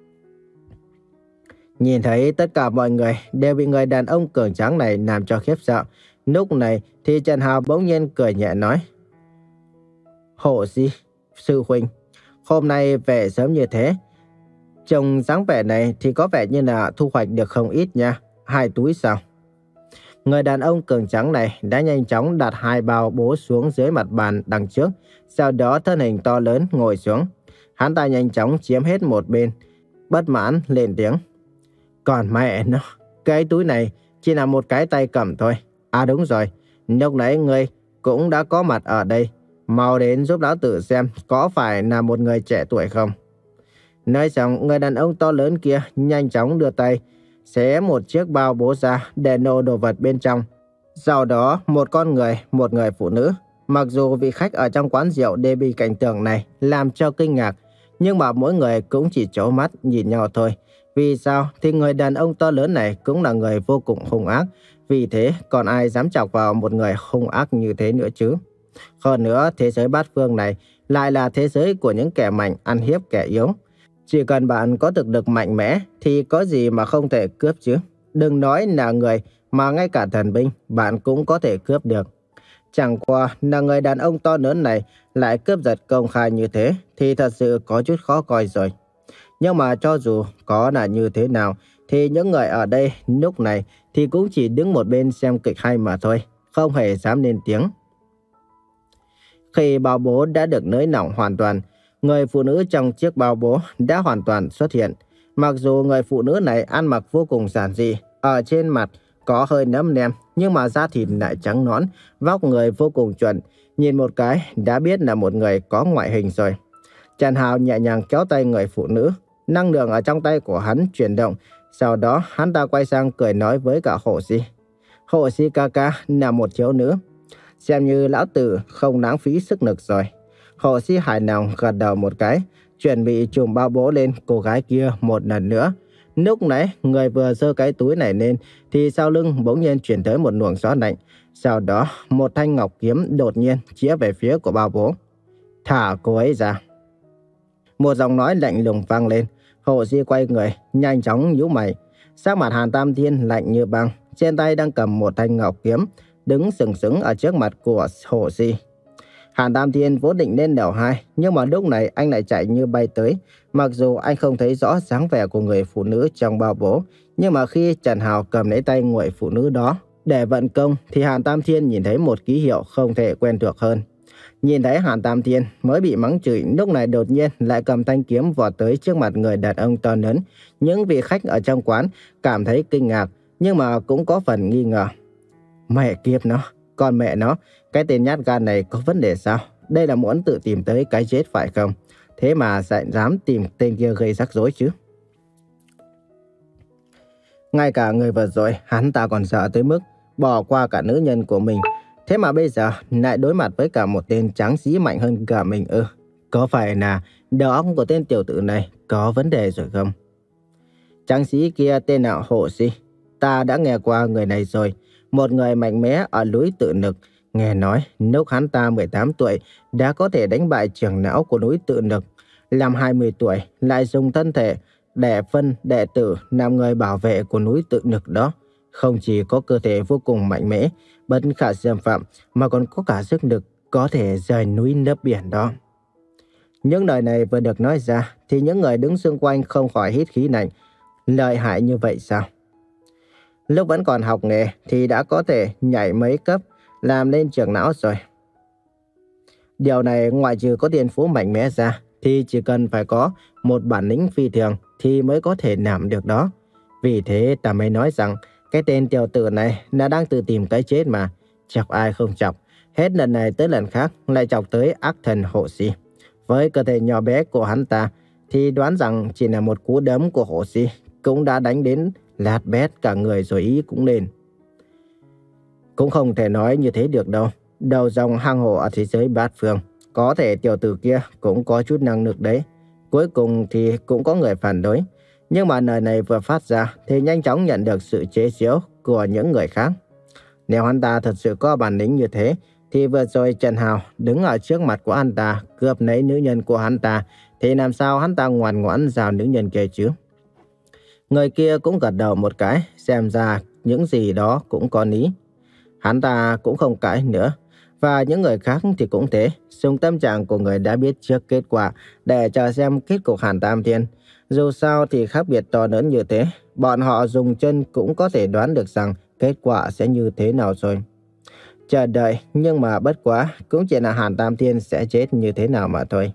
Nhìn thấy tất cả mọi người đều bị người đàn ông cường tráng này làm cho khiếp sợ. Lúc này thì Trần Hào bỗng nhiên cười nhẹ nói: Hộ Di, sư huynh, hôm nay về sớm như thế, trông dáng vẻ này thì có vẻ như là thu hoạch được không ít nha. Hai túi sao? Người đàn ông cường tráng này đã nhanh chóng đặt hai bao bố xuống dưới mặt bàn đằng trước, sau đó thân hình to lớn ngồi xuống. Hắn ta nhanh chóng chiếm hết một bên, bất mãn lên tiếng: Còn mẹ nó, cái túi này chỉ là một cái tay cầm thôi. À đúng rồi, lúc nãy ngươi cũng đã có mặt ở đây. Mau đến giúp lão tử xem có phải là một người trẻ tuổi không. Nói xong, người đàn ông to lớn kia nhanh chóng đưa tay xé một chiếc bao bố ra để nổ đồ vật bên trong. Sau đó, một con người, một người phụ nữ. Mặc dù vị khách ở trong quán rượu đều bị cảnh tượng này làm cho kinh ngạc, nhưng mà mỗi người cũng chỉ trố mắt nhìn nhau thôi. Vì sao thì người đàn ông to lớn này cũng là người vô cùng hung ác. Vì thế còn ai dám chọc vào một người hung ác như thế nữa chứ. Hơn nữa, thế giới bát phương này lại là thế giới của những kẻ mạnh ăn hiếp kẻ yếu. Chỉ cần bạn có thực lực mạnh mẽ thì có gì mà không thể cướp chứ. Đừng nói là người mà ngay cả thần binh bạn cũng có thể cướp được. Chẳng qua là người đàn ông to lớn này lại cướp giật công khai như thế thì thật sự có chút khó coi rồi. Nhưng mà cho dù có là như thế nào thì những người ở đây lúc này thì cũng chỉ đứng một bên xem kịch hay mà thôi, không hề dám lên tiếng. Khi bao bố đã được nới lỏng hoàn toàn, người phụ nữ trong chiếc bao bố đã hoàn toàn xuất hiện. Mặc dù người phụ nữ này ăn mặc vô cùng giản dị, ở trên mặt có hơi nấm nem, nhưng mà da thịt lại trắng nõn, vóc người vô cùng chuẩn, nhìn một cái đã biết là một người có ngoại hình rồi. Trần Hào nhẹ nhàng kéo tay người phụ nữ, năng lượng ở trong tay của hắn chuyển động, sau đó hắn ta quay sang cười nói với cả Hộ Di. Hộ Di ca ca là một thiếu nữ, xem như lão tử không lãng phí sức lực rồi. Hộ Di hài lòng gật đầu một cái, chuẩn bị trùm bao bố lên cô gái kia một lần nữa. Lúc nãy người vừa giơ cái túi này lên thì sau lưng bỗng nhiên chuyển tới một luồng gió lạnh. Sau đó một thanh ngọc kiếm đột nhiên chĩa về phía của bao bố. Thả cô ấy ra. Một giọng nói lạnh lùng vang lên. Hộ Di quay người, nhanh chóng nhíu mày. Sắc mặt Hàn Tam Thiên lạnh như băng, trên tay đang cầm một thanh ngọc kiếm, đứng sừng sững ở trước mặt của Hộ Di. Hàn Tam Thiên vốn định lên lầu hai, nhưng mà lúc này anh lại chạy như bay tới. Mặc dù anh không thấy rõ dáng vẻ của người phụ nữ trong bao bố, nhưng mà khi Trần Hào cầm lấy tay người phụ nữ đó để vận công, thì Hàn Tam Thiên nhìn thấy một ký hiệu không thể quen thuộc hơn. Nhìn thấy Hàn Tam Thiên mới bị mắng chửi, lúc này đột nhiên lại cầm thanh kiếm vọt tới trước mặt người đàn ông to lớn. Những vị khách ở trong quán cảm thấy kinh ngạc, nhưng mà cũng có phần nghi ngờ. Mẹ kiếp nó, con mẹ nó, cái tên nhát gan này có vấn đề sao? Đây là muốn tự tìm tới cái chết phải không? Thế mà lại dám tìm tên kia gây rắc rối chứ. Ngay cả người vừa rồi hắn ta còn sợ tới mức bỏ qua cả nữ nhân của mình. Thế mà bây giờ lại đối mặt với cả một tên tráng sĩ mạnh hơn cả mình ư? Có phải là đầu óc của tên tiểu tử này có vấn đề rồi không? Tráng sĩ kia tên là Hộ Di. Ta đã nghe qua người này rồi. Một người mạnh mẽ ở núi Tự Nực. Nghe nói lúc hắn ta mười tám tuổi đã có thể đánh bại trưởng lão của núi Tự Nực, làm hai mươi tuổi lại dùng thân thể để phân đệ tử làm người bảo vệ của núi Tự Nực đó. Không chỉ có cơ thể vô cùng mạnh mẽ, bất khả xâm phạm, mà còn có cả sức lực có thể rời núi nấp biển đó. Những lời này vừa được nói ra thì những người đứng xung quanh không khỏi hít khí lạnh. Lợi hại như vậy sao? Lúc vẫn còn học nghề thì đã có thể nhảy mấy cấp làm lên trưởng lão rồi. Điều này ngoại trừ có thiên phú mạnh mẽ ra thì chỉ cần phải có một bản lĩnh phi thường thì mới có thể làm được đó. Vì thế ta mới nói rằng cái tên tiểu tử này là đang tự tìm cái chết mà. Chọc ai không chọc, hết lần này tới lần khác lại chọc tới ác thần Hồ Si. Với cơ thể nhỏ bé của hắn ta thì đoán rằng chỉ là một cú đấm của Hồ Si cũng đã đánh đến lạt bét cả người rồi ý cũng lên. Cũng không thể nói như thế được đâu. Đầu dòng hang hổ ở thế giới bát phương, có thể tiểu tử kia cũng có chút năng lực đấy. Cuối cùng thì cũng có người phản đối. Nhưng mà lời này vừa phát ra thì nhanh chóng nhận được sự chế giễu của những người khác. Nếu hắn ta thật sự có bản lĩnh như thế thì vừa rồi Trần Hào đứng ở trước mặt của hắn ta cướp lấy nữ nhân của hắn ta, thì làm sao hắn ta ngoan ngoãn giao nữ nhân kia chứ? Người kia cũng gật đầu một cái, xem ra những gì đó cũng có lý. Hắn ta cũng không cãi nữa. Và những người khác thì cũng thế, dùng tâm trạng của người đã biết trước kết quả để chờ xem kết cục Hàn Tam Thiên. Dù sao thì khác biệt to lớn như thế, bọn họ dùng chân cũng có thể đoán được rằng kết quả sẽ như thế nào rồi. Chờ đợi, nhưng mà bất quá, cũng chỉ là Hàn Tam Thiên sẽ chết như thế nào mà thôi.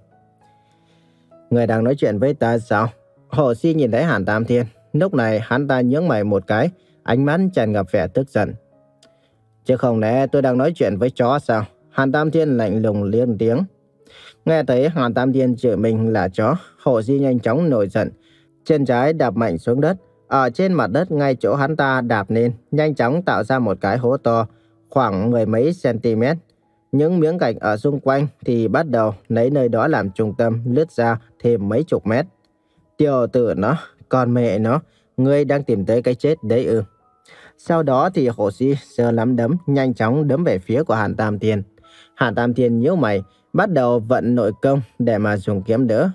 Người đang nói chuyện với ta sao? Hồ Si nhìn thấy Hàn Tam Thiên, lúc này hắn ta nhướng mày một cái, ánh mắt tràn ngập vẻ tức giận. Chứ không lẽ tôi đang nói chuyện với chó sao? Hàn Tam Thiên lạnh lùng lên tiếng. Nghe thấy Hàn Tam Thiên chửi mình là chó, Hồ Si nhanh chóng nổi giận. Chân trái đạp mạnh xuống đất, ở trên mặt đất ngay chỗ hắn ta đạp lên, nhanh chóng tạo ra một cái hố to, khoảng mười mấy cm. Những miếng gạch ở xung quanh thì bắt đầu lấy nơi đó làm trung tâm, lướt ra thêm mấy chục mét. Tiểu tử nó, con mẹ nó, ngươi đang tìm tới cái chết đấy ư? Sau đó thì Hồ Si giơ nắm đấm, nhanh chóng đấm về phía của Hàn Tam Thiên. Hàn Tam Thiên nhíu mày, bắt đầu vận nội công để mà dùng kiếm đỡ.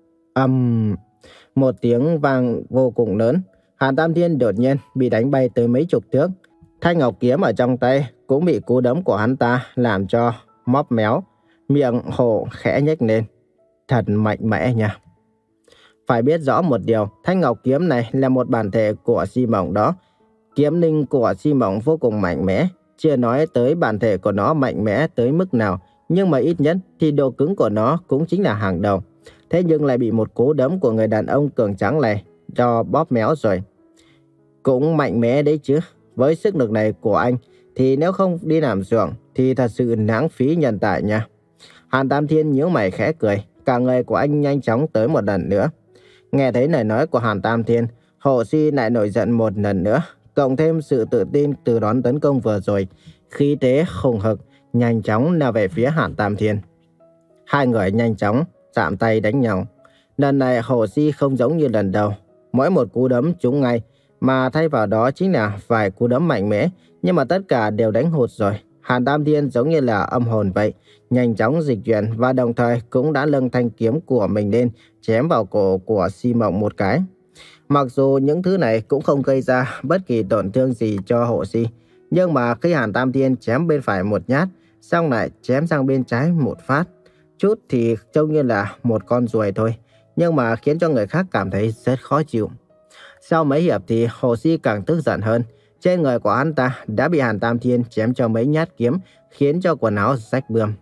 Ầm, um, một tiếng vang vô cùng lớn. Hàn Tam Thiên đột nhiên bị đánh bay tới mấy chục thước. Thanh ngọc kiếm ở trong tay cũng bị cú đấm của hắn ta làm cho móp méo, miệng hổ khẽ nhếch lên. Thật mạnh mẽ nha. Phải biết rõ một điều, thanh ngọc kiếm này là một bản thể của Di Mộng đó. Kiếm linh của Di Mộng vô cùng mạnh mẽ, chưa nói tới bản thể của nó mạnh mẽ tới mức nào, nhưng mà ít nhất thì độ cứng của nó cũng chính là hàng đầu. Thế nhưng lại bị một cú đấm của người đàn ông cường tráng này cho bóp méo rồi. Cũng mạnh mẽ đấy chứ. Với sức lực này của anh thì nếu không đi làm ruộng thì thật sự lãng phí nhân tài nha. Hàn Tam Thiên nhíu mày khẽ cười, cả người của anh nhanh chóng tới một lần nữa. Nghe thấy lời nói của Hàn Tam Thiên, Hồ Si lại nổi giận một lần nữa, cộng thêm sự tự tin từ đón tấn công vừa rồi, khí thế hùng hực nhanh chóng lao về phía Hàn Tam Thiên. Hai người nhanh chóng chạm tay đánh nhau. Lần này Hồ Si không giống như lần đầu, mỗi một cú đấm trúng ngay, mà thay vào đó chính là vài cú đấm mạnh mẽ, nhưng mà tất cả đều đánh hụt rồi. Hàn Tam Thiên giống như là âm hồn vậy, nhanh chóng dịch chuyển và đồng thời cũng đã nâng thanh kiếm của mình lên, chém vào cổ của Di Mộng một cái. Mặc dù những thứ này cũng không gây ra bất kỳ tổn thương gì cho Hồ Si, nhưng mà khi Hàn Tam Thiên chém bên phải một nhát, xong lại chém sang bên trái một phát, chút thì trông như là một con ruồi thôi, nhưng mà khiến cho người khác cảm thấy rất khó chịu. Sau mấy hiệp thì Hồ Si càng tức giận hơn. Trên người của hắn ta đã bị Hàn Tam Thiên chém cho mấy nhát kiếm, khiến cho quần áo rách bươm.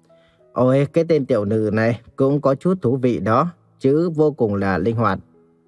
Ôi, cái tên tiểu nữ này cũng có chút thú vị đó, chứ vô cùng là linh hoạt.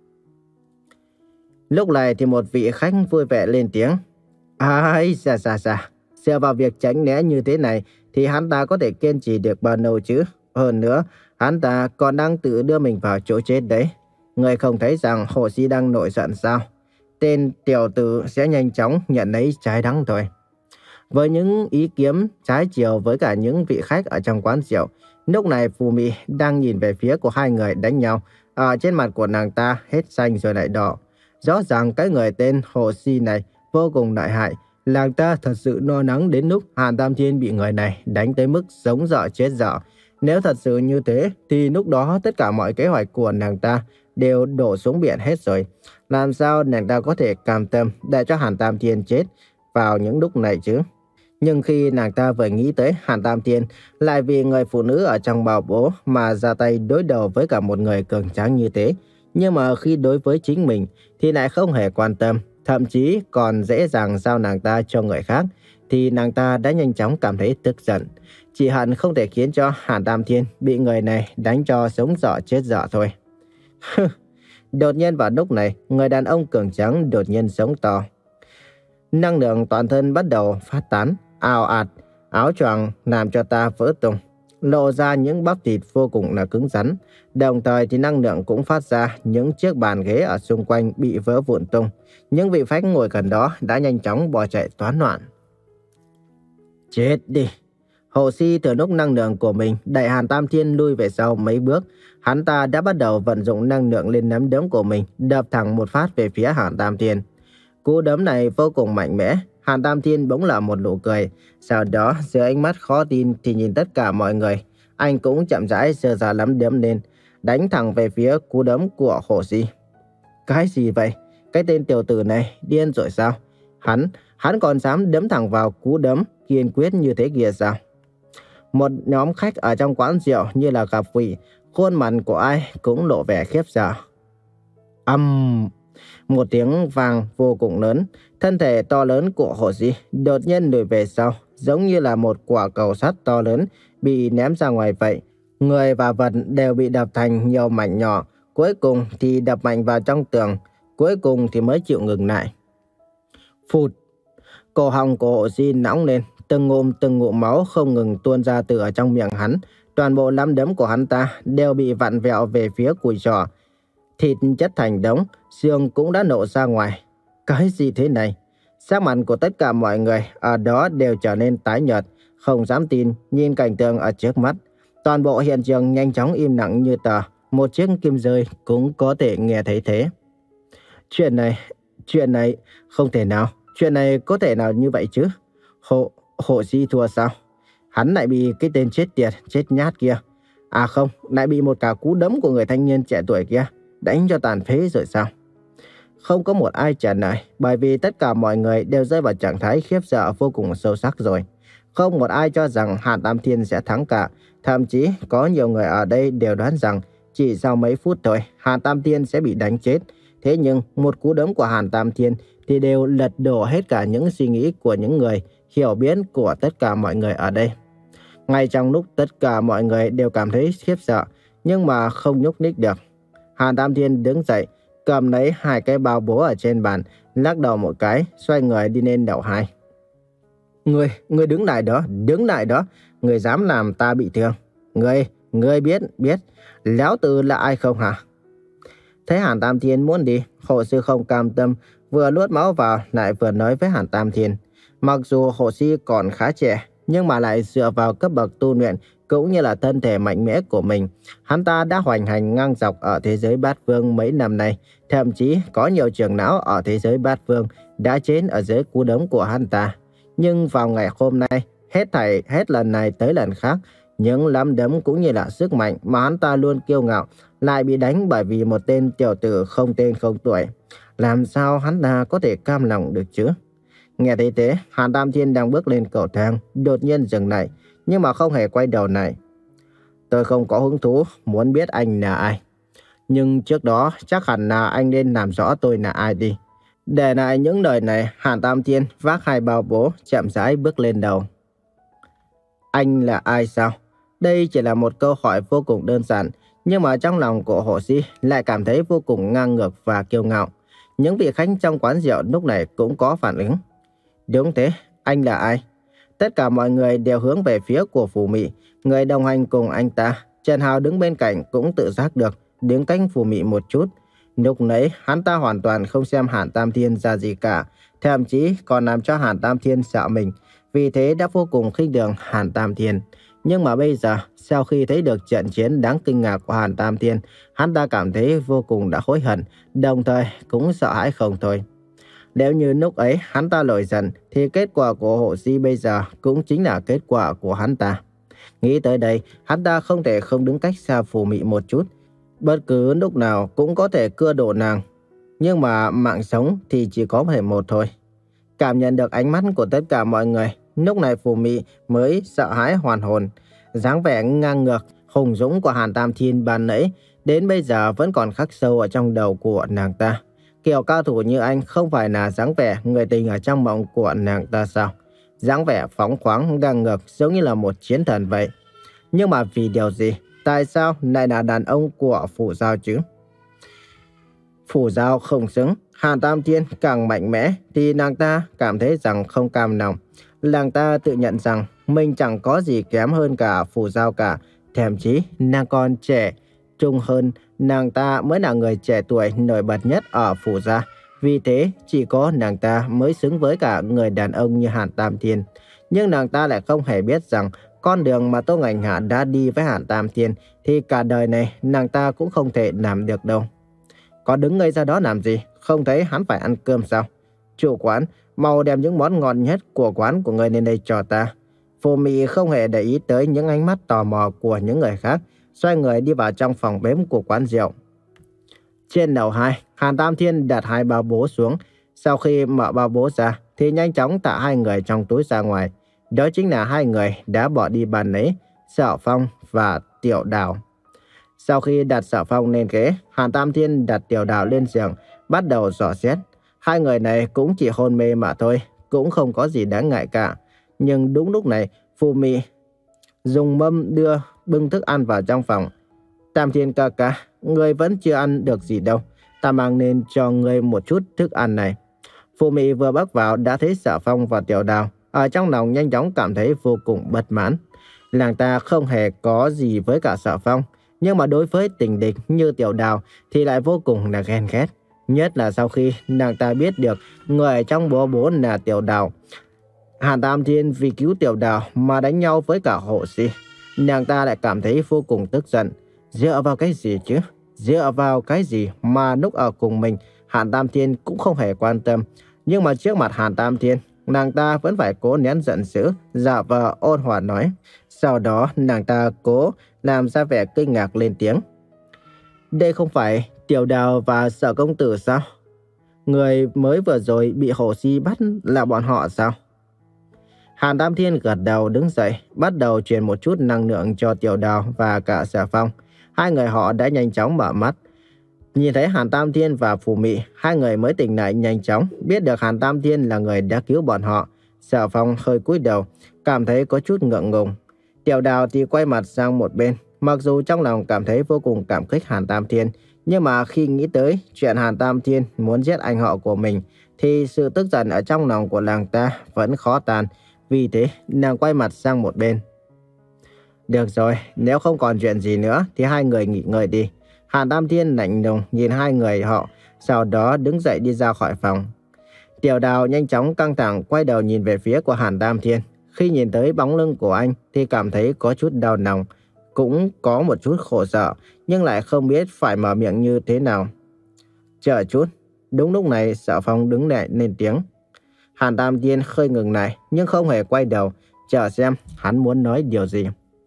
Lúc này thì một vị khách vui vẻ lên tiếng. Ai xa xa xa, dựa vào việc tránh né như thế này thì hắn ta có thể kiên trì được bao lâu chứ? Hơn nữa, hắn ta còn đang tự đưa mình vào chỗ chết đấy. Người không thấy rằng Hồ Si đang nổi giận sao? Tên tiểu tử sẽ nhanh chóng nhận lấy trái đắng thôi. Với những ý kiến trái chiều với cả những vị khách ở trong quán rượu, lúc này Phù Mị đang nhìn về phía của hai người đánh nhau. Ở trên mặt của nàng ta hết xanh rồi lại đỏ. Rõ ràng cái người tên Hồ Si này vô cùng lợi hại, Làng ta thật sự lo lắng đến lúc Hàn Tam Thiên bị người này đánh tới mức sống dở chết dở. Nếu thật sự như thế thì lúc đó tất cả mọi kế hoạch của nàng ta đều đổ xuống biển hết rồi. Làm sao nàng ta có thể cam tâm để cho Hàn Tam Thiên chết vào những lúc này chứ? Nhưng khi nàng ta vừa nghĩ tới Hàn Tam Thiên lại vì người phụ nữ ở trong bào bố mà ra tay đối đầu với cả một người cường tráng như thế. Nhưng mà khi đối với chính mình thì lại không hề quan tâm, thậm chí còn dễ dàng giao nàng ta cho người khác, thì nàng ta đã nhanh chóng cảm thấy tức giận. Chỉ hận không thể khiến cho Hàn Tam Thiên bị người này đánh cho sống dở chết dở thôi. Đột nhiên vào lúc này, người đàn ông cường tráng đột nhiên sống to. Năng lượng toàn thân bắt đầu phát tán, ào ạt, áo choàng làm cho ta vỡ tung, lộ ra những bắp thịt vô cùng là cứng rắn. Đồng thời thì năng lượng cũng phát ra những chiếc bàn ghế ở xung quanh bị vỡ vụn tung. Những vị khách ngồi gần đó đã nhanh chóng bỏ chạy toán loạn. Chết đi! Hồ Si từ lúc năng lượng của mình đẩy Hàn Tam Thiên lui về sau mấy bước, hắn ta đã bắt đầu vận dụng năng lượng lên nắm đấm của mình, đập thẳng một phát về phía Hàn Tam Thiên. Cú đấm này vô cùng mạnh mẽ. Hàn Tam Thiên bỗng là một nụ cười. Sau đó dưới ánh mắt khó tin thì nhìn tất cả mọi người, anh cũng chậm rãi giơ ra nắm đấm lên, đánh thẳng về phía cú đấm của Hồ Si. Cái gì vậy? Cái tên tiểu tử này điên rồi sao? Hắn, hắn còn dám đấm thẳng vào cú đấm kiên quyết như thế kia sao? Một nhóm khách ở trong quán rượu như là gặp quỷ, khuôn mặt của ai cũng lộ vẻ khiếp sợ. Âm! Um, một tiếng vang vô cùng lớn, thân thể to lớn của Hồ Si đột nhiên lùi về sau, giống như là một quả cầu sắt to lớn bị ném ra ngoài vậy. Người và vật đều bị đập thành nhiều mảnh nhỏ, cuối cùng thì đập mạnh vào trong tường, cuối cùng thì mới chịu ngừng lại. Phụt! Cổ họng của Hồ Si nóng lên, từng ngụm từng ngụm máu không ngừng tuôn ra từ ở trong miệng hắn. Toàn bộ nắm đấm của hắn ta đều bị vặn vẹo về phía cùi trỏ. Thịt chất thành đống, xương cũng đã nổ ra ngoài. Cái gì thế này? Sắc mặt của tất cả mọi người ở đó đều trở nên tái nhợt, không dám tin nhìn cảnh tượng ở trước mắt. Toàn bộ hiện trường nhanh chóng im lặng như tờ, một chiếc kim rơi cũng có thể nghe thấy thế. Chuyện này, chuyện này không thể nào, chuyện này có thể nào như vậy chứ? Hồ, Hồ Si thua sao? Hắn lại bị cái tên chết tiệt, chết nhát kia. À không, lại bị một cả cú đấm của người thanh niên trẻ tuổi kia đánh cho tàn phế rồi sao? Không có một ai trả lời, bởi vì tất cả mọi người đều rơi vào trạng thái khiếp sợ vô cùng sâu sắc rồi. Không một ai cho rằng Hàn Tam Thiên sẽ thắng cả. Thậm chí có nhiều người ở đây đều đoán rằng chỉ sau mấy phút thôi Hàn Tam Thiên sẽ bị đánh chết. Thế nhưng một cú đấm của Hàn Tam Thiên thì đều lật đổ hết cả những suy nghĩ của những người hiểu biết của tất cả mọi người ở đây. Ngay trong lúc tất cả mọi người đều cảm thấy khiếp sợ, nhưng mà không nhúc nhích được, Hàn Tam Thiên đứng dậy, cầm lấy hai cái bao bố ở trên bàn, lắc đầu một cái, xoay người đi lên lầu hai. Người, người đứng lại đó, đứng lại đó, người dám làm ta bị thương. Người, người biết, biết, lão tử là ai không hả? Thấy Hàn Tam Thiên muốn đi, Hồ Sư không cam tâm, vừa nuốt máu vào lại vừa nói với Hàn Tam Thiên. Mặc dù Hồ Si còn khá trẻ, nhưng mà lại dựa vào cấp bậc tu luyện cũng như là thân thể mạnh mẽ của mình, hắn ta đã hoành hành ngang dọc ở thế giới bát vương mấy năm nay. Thậm chí có nhiều trưởng lão ở thế giới bát vương đã chết ở dưới cú đấm của hắn ta. Nhưng vào ngày hôm nay, hết thảy hết lần này tới lần khác, những nắm đấm cũng như là sức mạnh mà hắn ta luôn kiêu ngạo lại bị đánh bởi vì một tên tiểu tử không tên không tuổi. Làm sao hắn ta có thể cam lòng được chứ? Nghe thấy thế, Hàn Tam Thiên đang bước lên cầu thang, đột nhiên dừng lại, nhưng mà không hề quay đầu lại. Tôi không có hứng thú muốn biết anh là ai. Nhưng trước đó chắc hẳn là anh nên làm rõ tôi là ai đi. Để lại những lời này, Hàn Tam Thiên vác hai bao bố chậm rãi bước lên đầu. Anh là ai sao? Đây chỉ là một câu hỏi vô cùng đơn giản, nhưng mà trong lòng của Hồ Si lại cảm thấy vô cùng ngang ngược và kiêu ngạo. Những vị khách trong quán rượu lúc này cũng có phản ứng. Đúng thế, anh là ai? Tất cả mọi người đều hướng về phía của Phù Mị, người đồng hành cùng anh ta. Trần Hào đứng bên cạnh cũng tự giác được đứng cạnh Phù Mị một chút. Lúc nãy hắn ta hoàn toàn không xem Hàn Tam Thiên ra gì cả, thậm chí còn làm cho Hàn Tam Thiên sợ mình, vì thế đã vô cùng khinh thường Hàn Tam Thiên. Nhưng mà bây giờ, sau khi thấy được trận chiến đáng kinh ngạc của Hàn Tam Thiên, hắn ta cảm thấy vô cùng đã hối hận, đồng thời cũng sợ hãi không thôi. Nếu như lúc ấy hắn ta nổi giận thì kết quả của Hồ Si bây giờ cũng chính là kết quả của hắn ta. Nghĩ tới đây, hắn ta không thể không đứng cách xa Phù Mị một chút. Bất cứ lúc nào cũng có thể cưa đổ nàng. Nhưng mà mạng sống thì chỉ có thể một thôi. Cảm nhận được ánh mắt của tất cả mọi người, lúc này Phù Mị mới sợ hãi hoàn hồn. Dáng vẻ ngang ngược, hùng dũng của Hàn Tam Thiên ban nãy đến bây giờ vẫn còn khắc sâu ở trong đầu của nàng ta. Kiểu cao thủ như anh không phải là dáng vẻ người tình ở trong mộng của nàng ta sao? Dáng vẻ phóng khoáng ngang ngược giống như là một chiến thần vậy. Nhưng mà vì điều gì? Tại sao lại là đàn ông của Phủ Giao chứ? Phủ Giao không xứng, Hàn Tam Thiên càng mạnh mẽ thì nàng ta cảm thấy rằng không cam lòng. Nàng ta tự nhận rằng mình chẳng có gì kém hơn cả Phủ Giao cả. Thậm chí nàng còn trẻ trung hơn, nàng ta mới là người trẻ tuổi nổi bật nhất ở Phủ Gia. Vì thế chỉ có nàng ta mới xứng với cả người đàn ông như Hàn Tam Thiên. Nhưng nàng ta lại không hề biết rằng con đường mà Tô Ngạnh Hạ đã đi với Hàn Tam Thiên thì cả đời này nàng ta cũng không thể làm được đâu. Có đứng ngây ra đó làm gì? Không thấy hắn phải ăn cơm sao? Chủ quán, mau đem những món ngon nhất của quán của người lên đây cho ta. Phù Mị không hề để ý tới những ánh mắt tò mò của những người khác, xoay người đi vào trong phòng bếp của quán rượu. Trên lầu hai, Hàn Tam Thiên đặt hai bao bố xuống. Sau khi mở bao bố ra thì nhanh chóng thả hai người trong túi ra ngoài. Đó chính là hai người đã bỏ đi ban nãy, Sở Phong và Tiểu Đào. Sau khi đặt Sở Phong lên ghế, Hàn Tam Thiên đặt Tiểu Đào lên giường, bắt đầu dò xét. Hai người này cũng chỉ hôn mê mà thôi, cũng không có gì đáng ngại cả. Nhưng đúng lúc này, Phù Mị dùng mâm đưa bưng thức ăn vào trong phòng. Tam Thiên ca ca, người vẫn chưa ăn được gì đâu. Ta mang nên cho người một chút thức ăn này. Phù Mị vừa bước vào đã thấy Sở Phong và Tiểu Đào. Ở trong lòng nhanh chóng cảm thấy vô cùng bất mãn. Nàng ta không hề có gì với cả Sở Phong, nhưng mà đối với tình địch như Tiểu Đào thì lại vô cùng là ghen ghét. Nhất là sau khi nàng ta biết được người trong bố bố là Tiểu Đào. Hàn Tam Thiên vì cứu Tiểu Đào mà đánh nhau với cả Hồ Si. Nàng ta lại cảm thấy vô cùng tức giận. Dựa vào cái gì chứ? Dựa vào cái gì mà lúc ở cùng mình Hàn Tam Thiên cũng không hề quan tâm. Nhưng mà trước mặt Hàn Tam Thiên, nàng ta vẫn phải cố nén giận dữ, giả vờ ôn hòa nói. Sau đó nàng ta cố làm ra vẻ kinh ngạc lên tiếng. Đây không phải Tiểu Đào và Sở công tử sao? Người mới vừa rồi bị Hồ Si bắt là bọn họ sao? Hàn Tam Thiên gật đầu đứng dậy, bắt đầu truyền một chút năng lượng cho Tiểu Đào và cả Sở Phong. Hai người họ đã nhanh chóng mở mắt. Nhìn thấy Hàn Tam Thiên và Phù Mị, hai người mới tỉnh lại nhanh chóng, biết được Hàn Tam Thiên là người đã cứu bọn họ. Sở Phong hơi cúi đầu, cảm thấy có chút ngượng ngùng. Tiểu Đào thì quay mặt sang một bên, mặc dù trong lòng cảm thấy vô cùng cảm kích Hàn Tam Thiên, nhưng mà khi nghĩ tới chuyện Hàn Tam Thiên muốn giết anh họ của mình, thì sự tức giận ở trong lòng của nàng ta vẫn khó tàn. Vì thế, nàng quay mặt sang một bên. Được rồi, nếu không còn chuyện gì nữa thì hai người nghỉ ngơi đi. Hàn Tam Thiên lạnh lùng nhìn hai người họ, sau đó đứng dậy đi ra khỏi phòng. Tiểu Đào nhanh chóng căng thẳng quay đầu nhìn về phía của Hàn Tam Thiên. Khi nhìn tới bóng lưng của anh thì cảm thấy có chút đau lòng, cũng có một chút khổ sở, nhưng lại không biết phải mở miệng như thế nào. Chờ chút, đúng lúc này Sở Phong đứng lại lên tiếng. Hàn Tam Thiên hơi ngừng lại nhưng không hề quay đầu, chờ xem hắn muốn nói điều gì.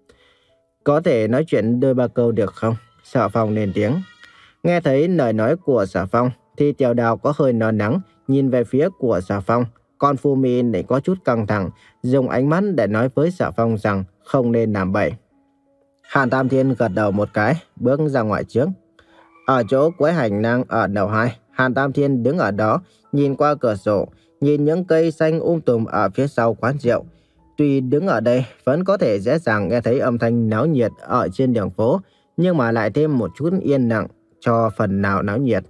Có thể nói chuyện đôi ba câu được không? Sở Phong lên tiếng. Nghe thấy lời nói của Sở Phong thì Tiểu Đào có hơi lo lắng nhìn về phía của Sở Phong. Còn Phù Mị lại có chút căng thẳng, dùng ánh mắt để nói với Sở Phong rằng không nên làm bậy. Hàn Tam Thiên gật đầu một cái, bước ra ngoài trước. Ở chỗ cuối hành lang ở đầu hai, Hàn Tam Thiên đứng ở đó, nhìn qua cửa sổ, nhìn những cây xanh um tùm ở phía sau quán rượu. Tuy đứng ở đây vẫn có thể dễ dàng nghe thấy âm thanh náo nhiệt ở trên đường phố, nhưng mà lại thêm một chút yên lặng cho phần nào náo nhiệt.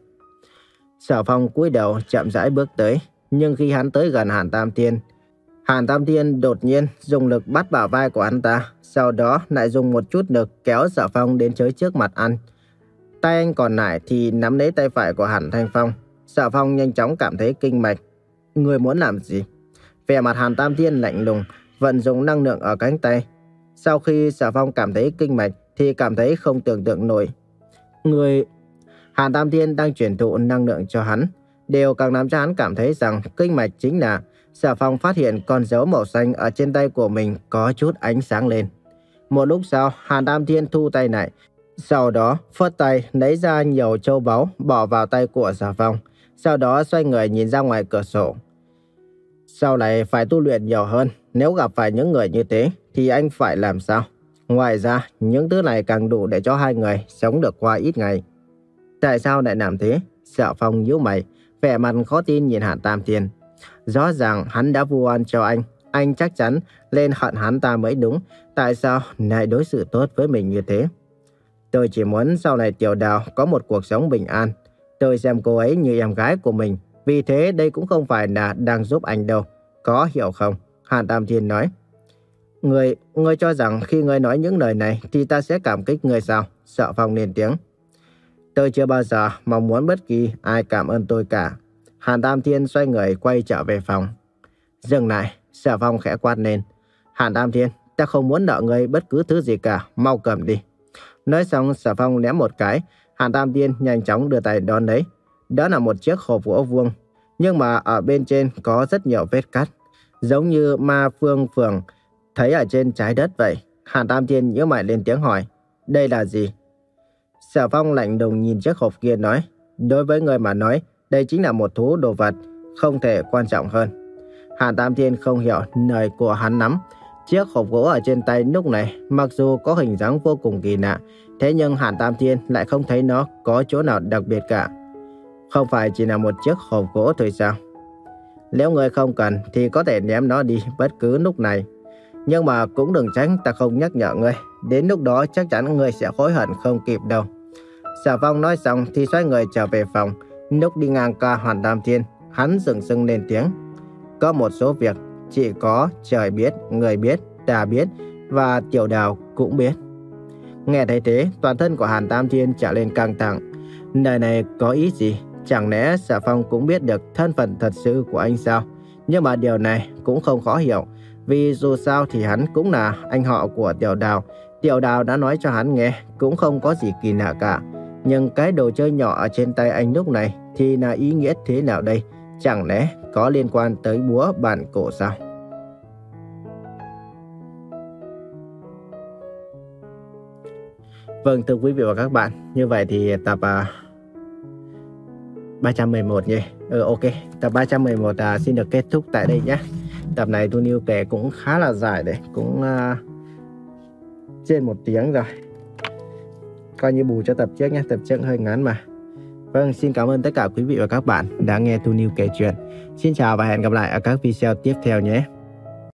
Sở Phong cúi đầu chậm rãi bước tới, nhưng khi hắn tới gần Hàn Tam Thiên, Hàn Tam Thiên đột nhiên dùng lực bắt bả vai của hắn ta, sau đó lại dùng một chút lực kéo Sở Phong đến tới trước mặt anh. Tay anh còn lại thì nắm lấy tay phải của Hàn Thanh Phong. Sở Phong nhanh chóng cảm thấy kinh mạch. Người muốn làm gì? Vẻ mặt Hàn Tam Thiên lạnh lùng, vận dụng năng lượng ở cánh tay. Sau khi Sở Phong cảm thấy kinh mạch thì cảm thấy không tưởng tượng nổi. Người... Hàn Tam Thiên đang truyền thụ năng lượng cho hắn. đều càng làm cho hắn cảm thấy rằng kinh mạch chính là. Sở Phong phát hiện con dấu màu xanh ở trên tay của mình có chút ánh sáng lên. Một lúc sau, Hàn Tam Thiên thu tay lại, sau đó phất tay lấy ra nhiều châu báu bỏ vào tay của Sở Phong, sau đó xoay người nhìn ra ngoài cửa sổ. Sau này phải tu luyện nhiều hơn, nếu gặp phải những người như thế thì anh phải làm sao? Ngoài ra, những thứ này càng đủ để cho hai người sống được qua ít ngày. Tại sao lại làm thế? Sở Phong nhíu mày, vẻ mặt khó tin nhìn Hàn Tam Thiên. Rõ ràng hắn đã vu oan cho anh, anh chắc chắn lên hận hắn ta mới đúng. Tại sao lại đối xử tốt với mình như thế? Tôi chỉ muốn sau này Tiểu Đào có một cuộc sống bình an. Tôi xem cô ấy như em gái của mình. Vì thế đây cũng không phải là đang giúp anh đâu. Có hiểu không? Hàn Tam Thiên nói. Người, người cho rằng khi người nói những lời này thì ta sẽ cảm kích người sao? Sở Phong lên tiếng. Tôi chưa bao giờ mong muốn bất kỳ ai cảm ơn tôi cả. Hàn Tam Thiên xoay người quay trở về phòng. Dừng lại, Sở Phong khẽ quát lên. Hàn Tam Thiên, ta không muốn nợ người bất cứ thứ gì cả, mau cầm đi. Nói xong, Sở Phong ném một cái. Hàn Tam Thiên nhanh chóng đưa tay đón lấy. Đó là một chiếc hộp gỗ vuông, nhưng mà ở bên trên có rất nhiều vết cắt, giống như ma phương phường thấy ở trên trái đất vậy. Hàn Tam Thiên nhíu mày lên tiếng hỏi, đây là gì? Sở Phong lạnh lùng nhìn chiếc hộp kia nói, đối với người mà nói, đây chính là một thú đồ vật, không thể quan trọng hơn. Hàn Tam Thiên không hiểu lời của hắn lắm. Chiếc hộp gỗ ở trên tay lúc này mặc dù có hình dáng vô cùng kỳ lạ, thế nhưng Hàn Tam Thiên lại không thấy nó có chỗ nào đặc biệt cả. Không phải chỉ là một chiếc hộp gỗ thôi sao? Nếu người không cần thì có thể ném nó đi bất cứ lúc này. Nhưng mà cũng đừng tránh ta không nhắc nhở ngươi. Đến lúc đó chắc chắn ngươi sẽ hối hận không kịp đâu. Sở Phong nói xong thì xoay người trở về phòng. Lúc đi ngang qua Hàn Tam Thiên, hắn dừng dưng lên tiếng. Có một số việc chỉ có trời biết, người biết, ta biết và Tiểu Đào cũng biết. Nghe thấy thế, toàn thân của Hàn Tam Thiên trở lên căng thẳng. Lời này có ý gì? Chẳng lẽ Sở Phong cũng biết được thân phận thật sự của anh sao? Nhưng mà điều này cũng không khó hiểu. Vì dù sao thì hắn cũng là anh họ của Tiểu Đào. Tiểu Đào đã nói cho hắn nghe, cũng không có gì kỳ lạ cả. Nhưng cái đồ chơi nhỏ ở trên tay anh lúc này thì là ý nghĩa thế nào đây? Chẳng lẽ có liên quan tới búa bản cổ sao? Vâng, thưa quý vị và các bạn, như vậy thì tập uh, ba trăm mười một nhỉ? Ừ, ok, tập ba trăm mười một uh, xin được kết thúc tại đây nhé. Tập này tôi Niu kể cũng khá là dài đấy, cũng uh, trên một tiếng rồi. Coi như bù cho tập trước nhé, tập trước hơi ngắn mà. Vâng, xin cảm ơn tất cả quý vị và các bạn đã nghe Tu Niu kể chuyện. Xin chào và hẹn gặp lại ở các video tiếp theo nhé.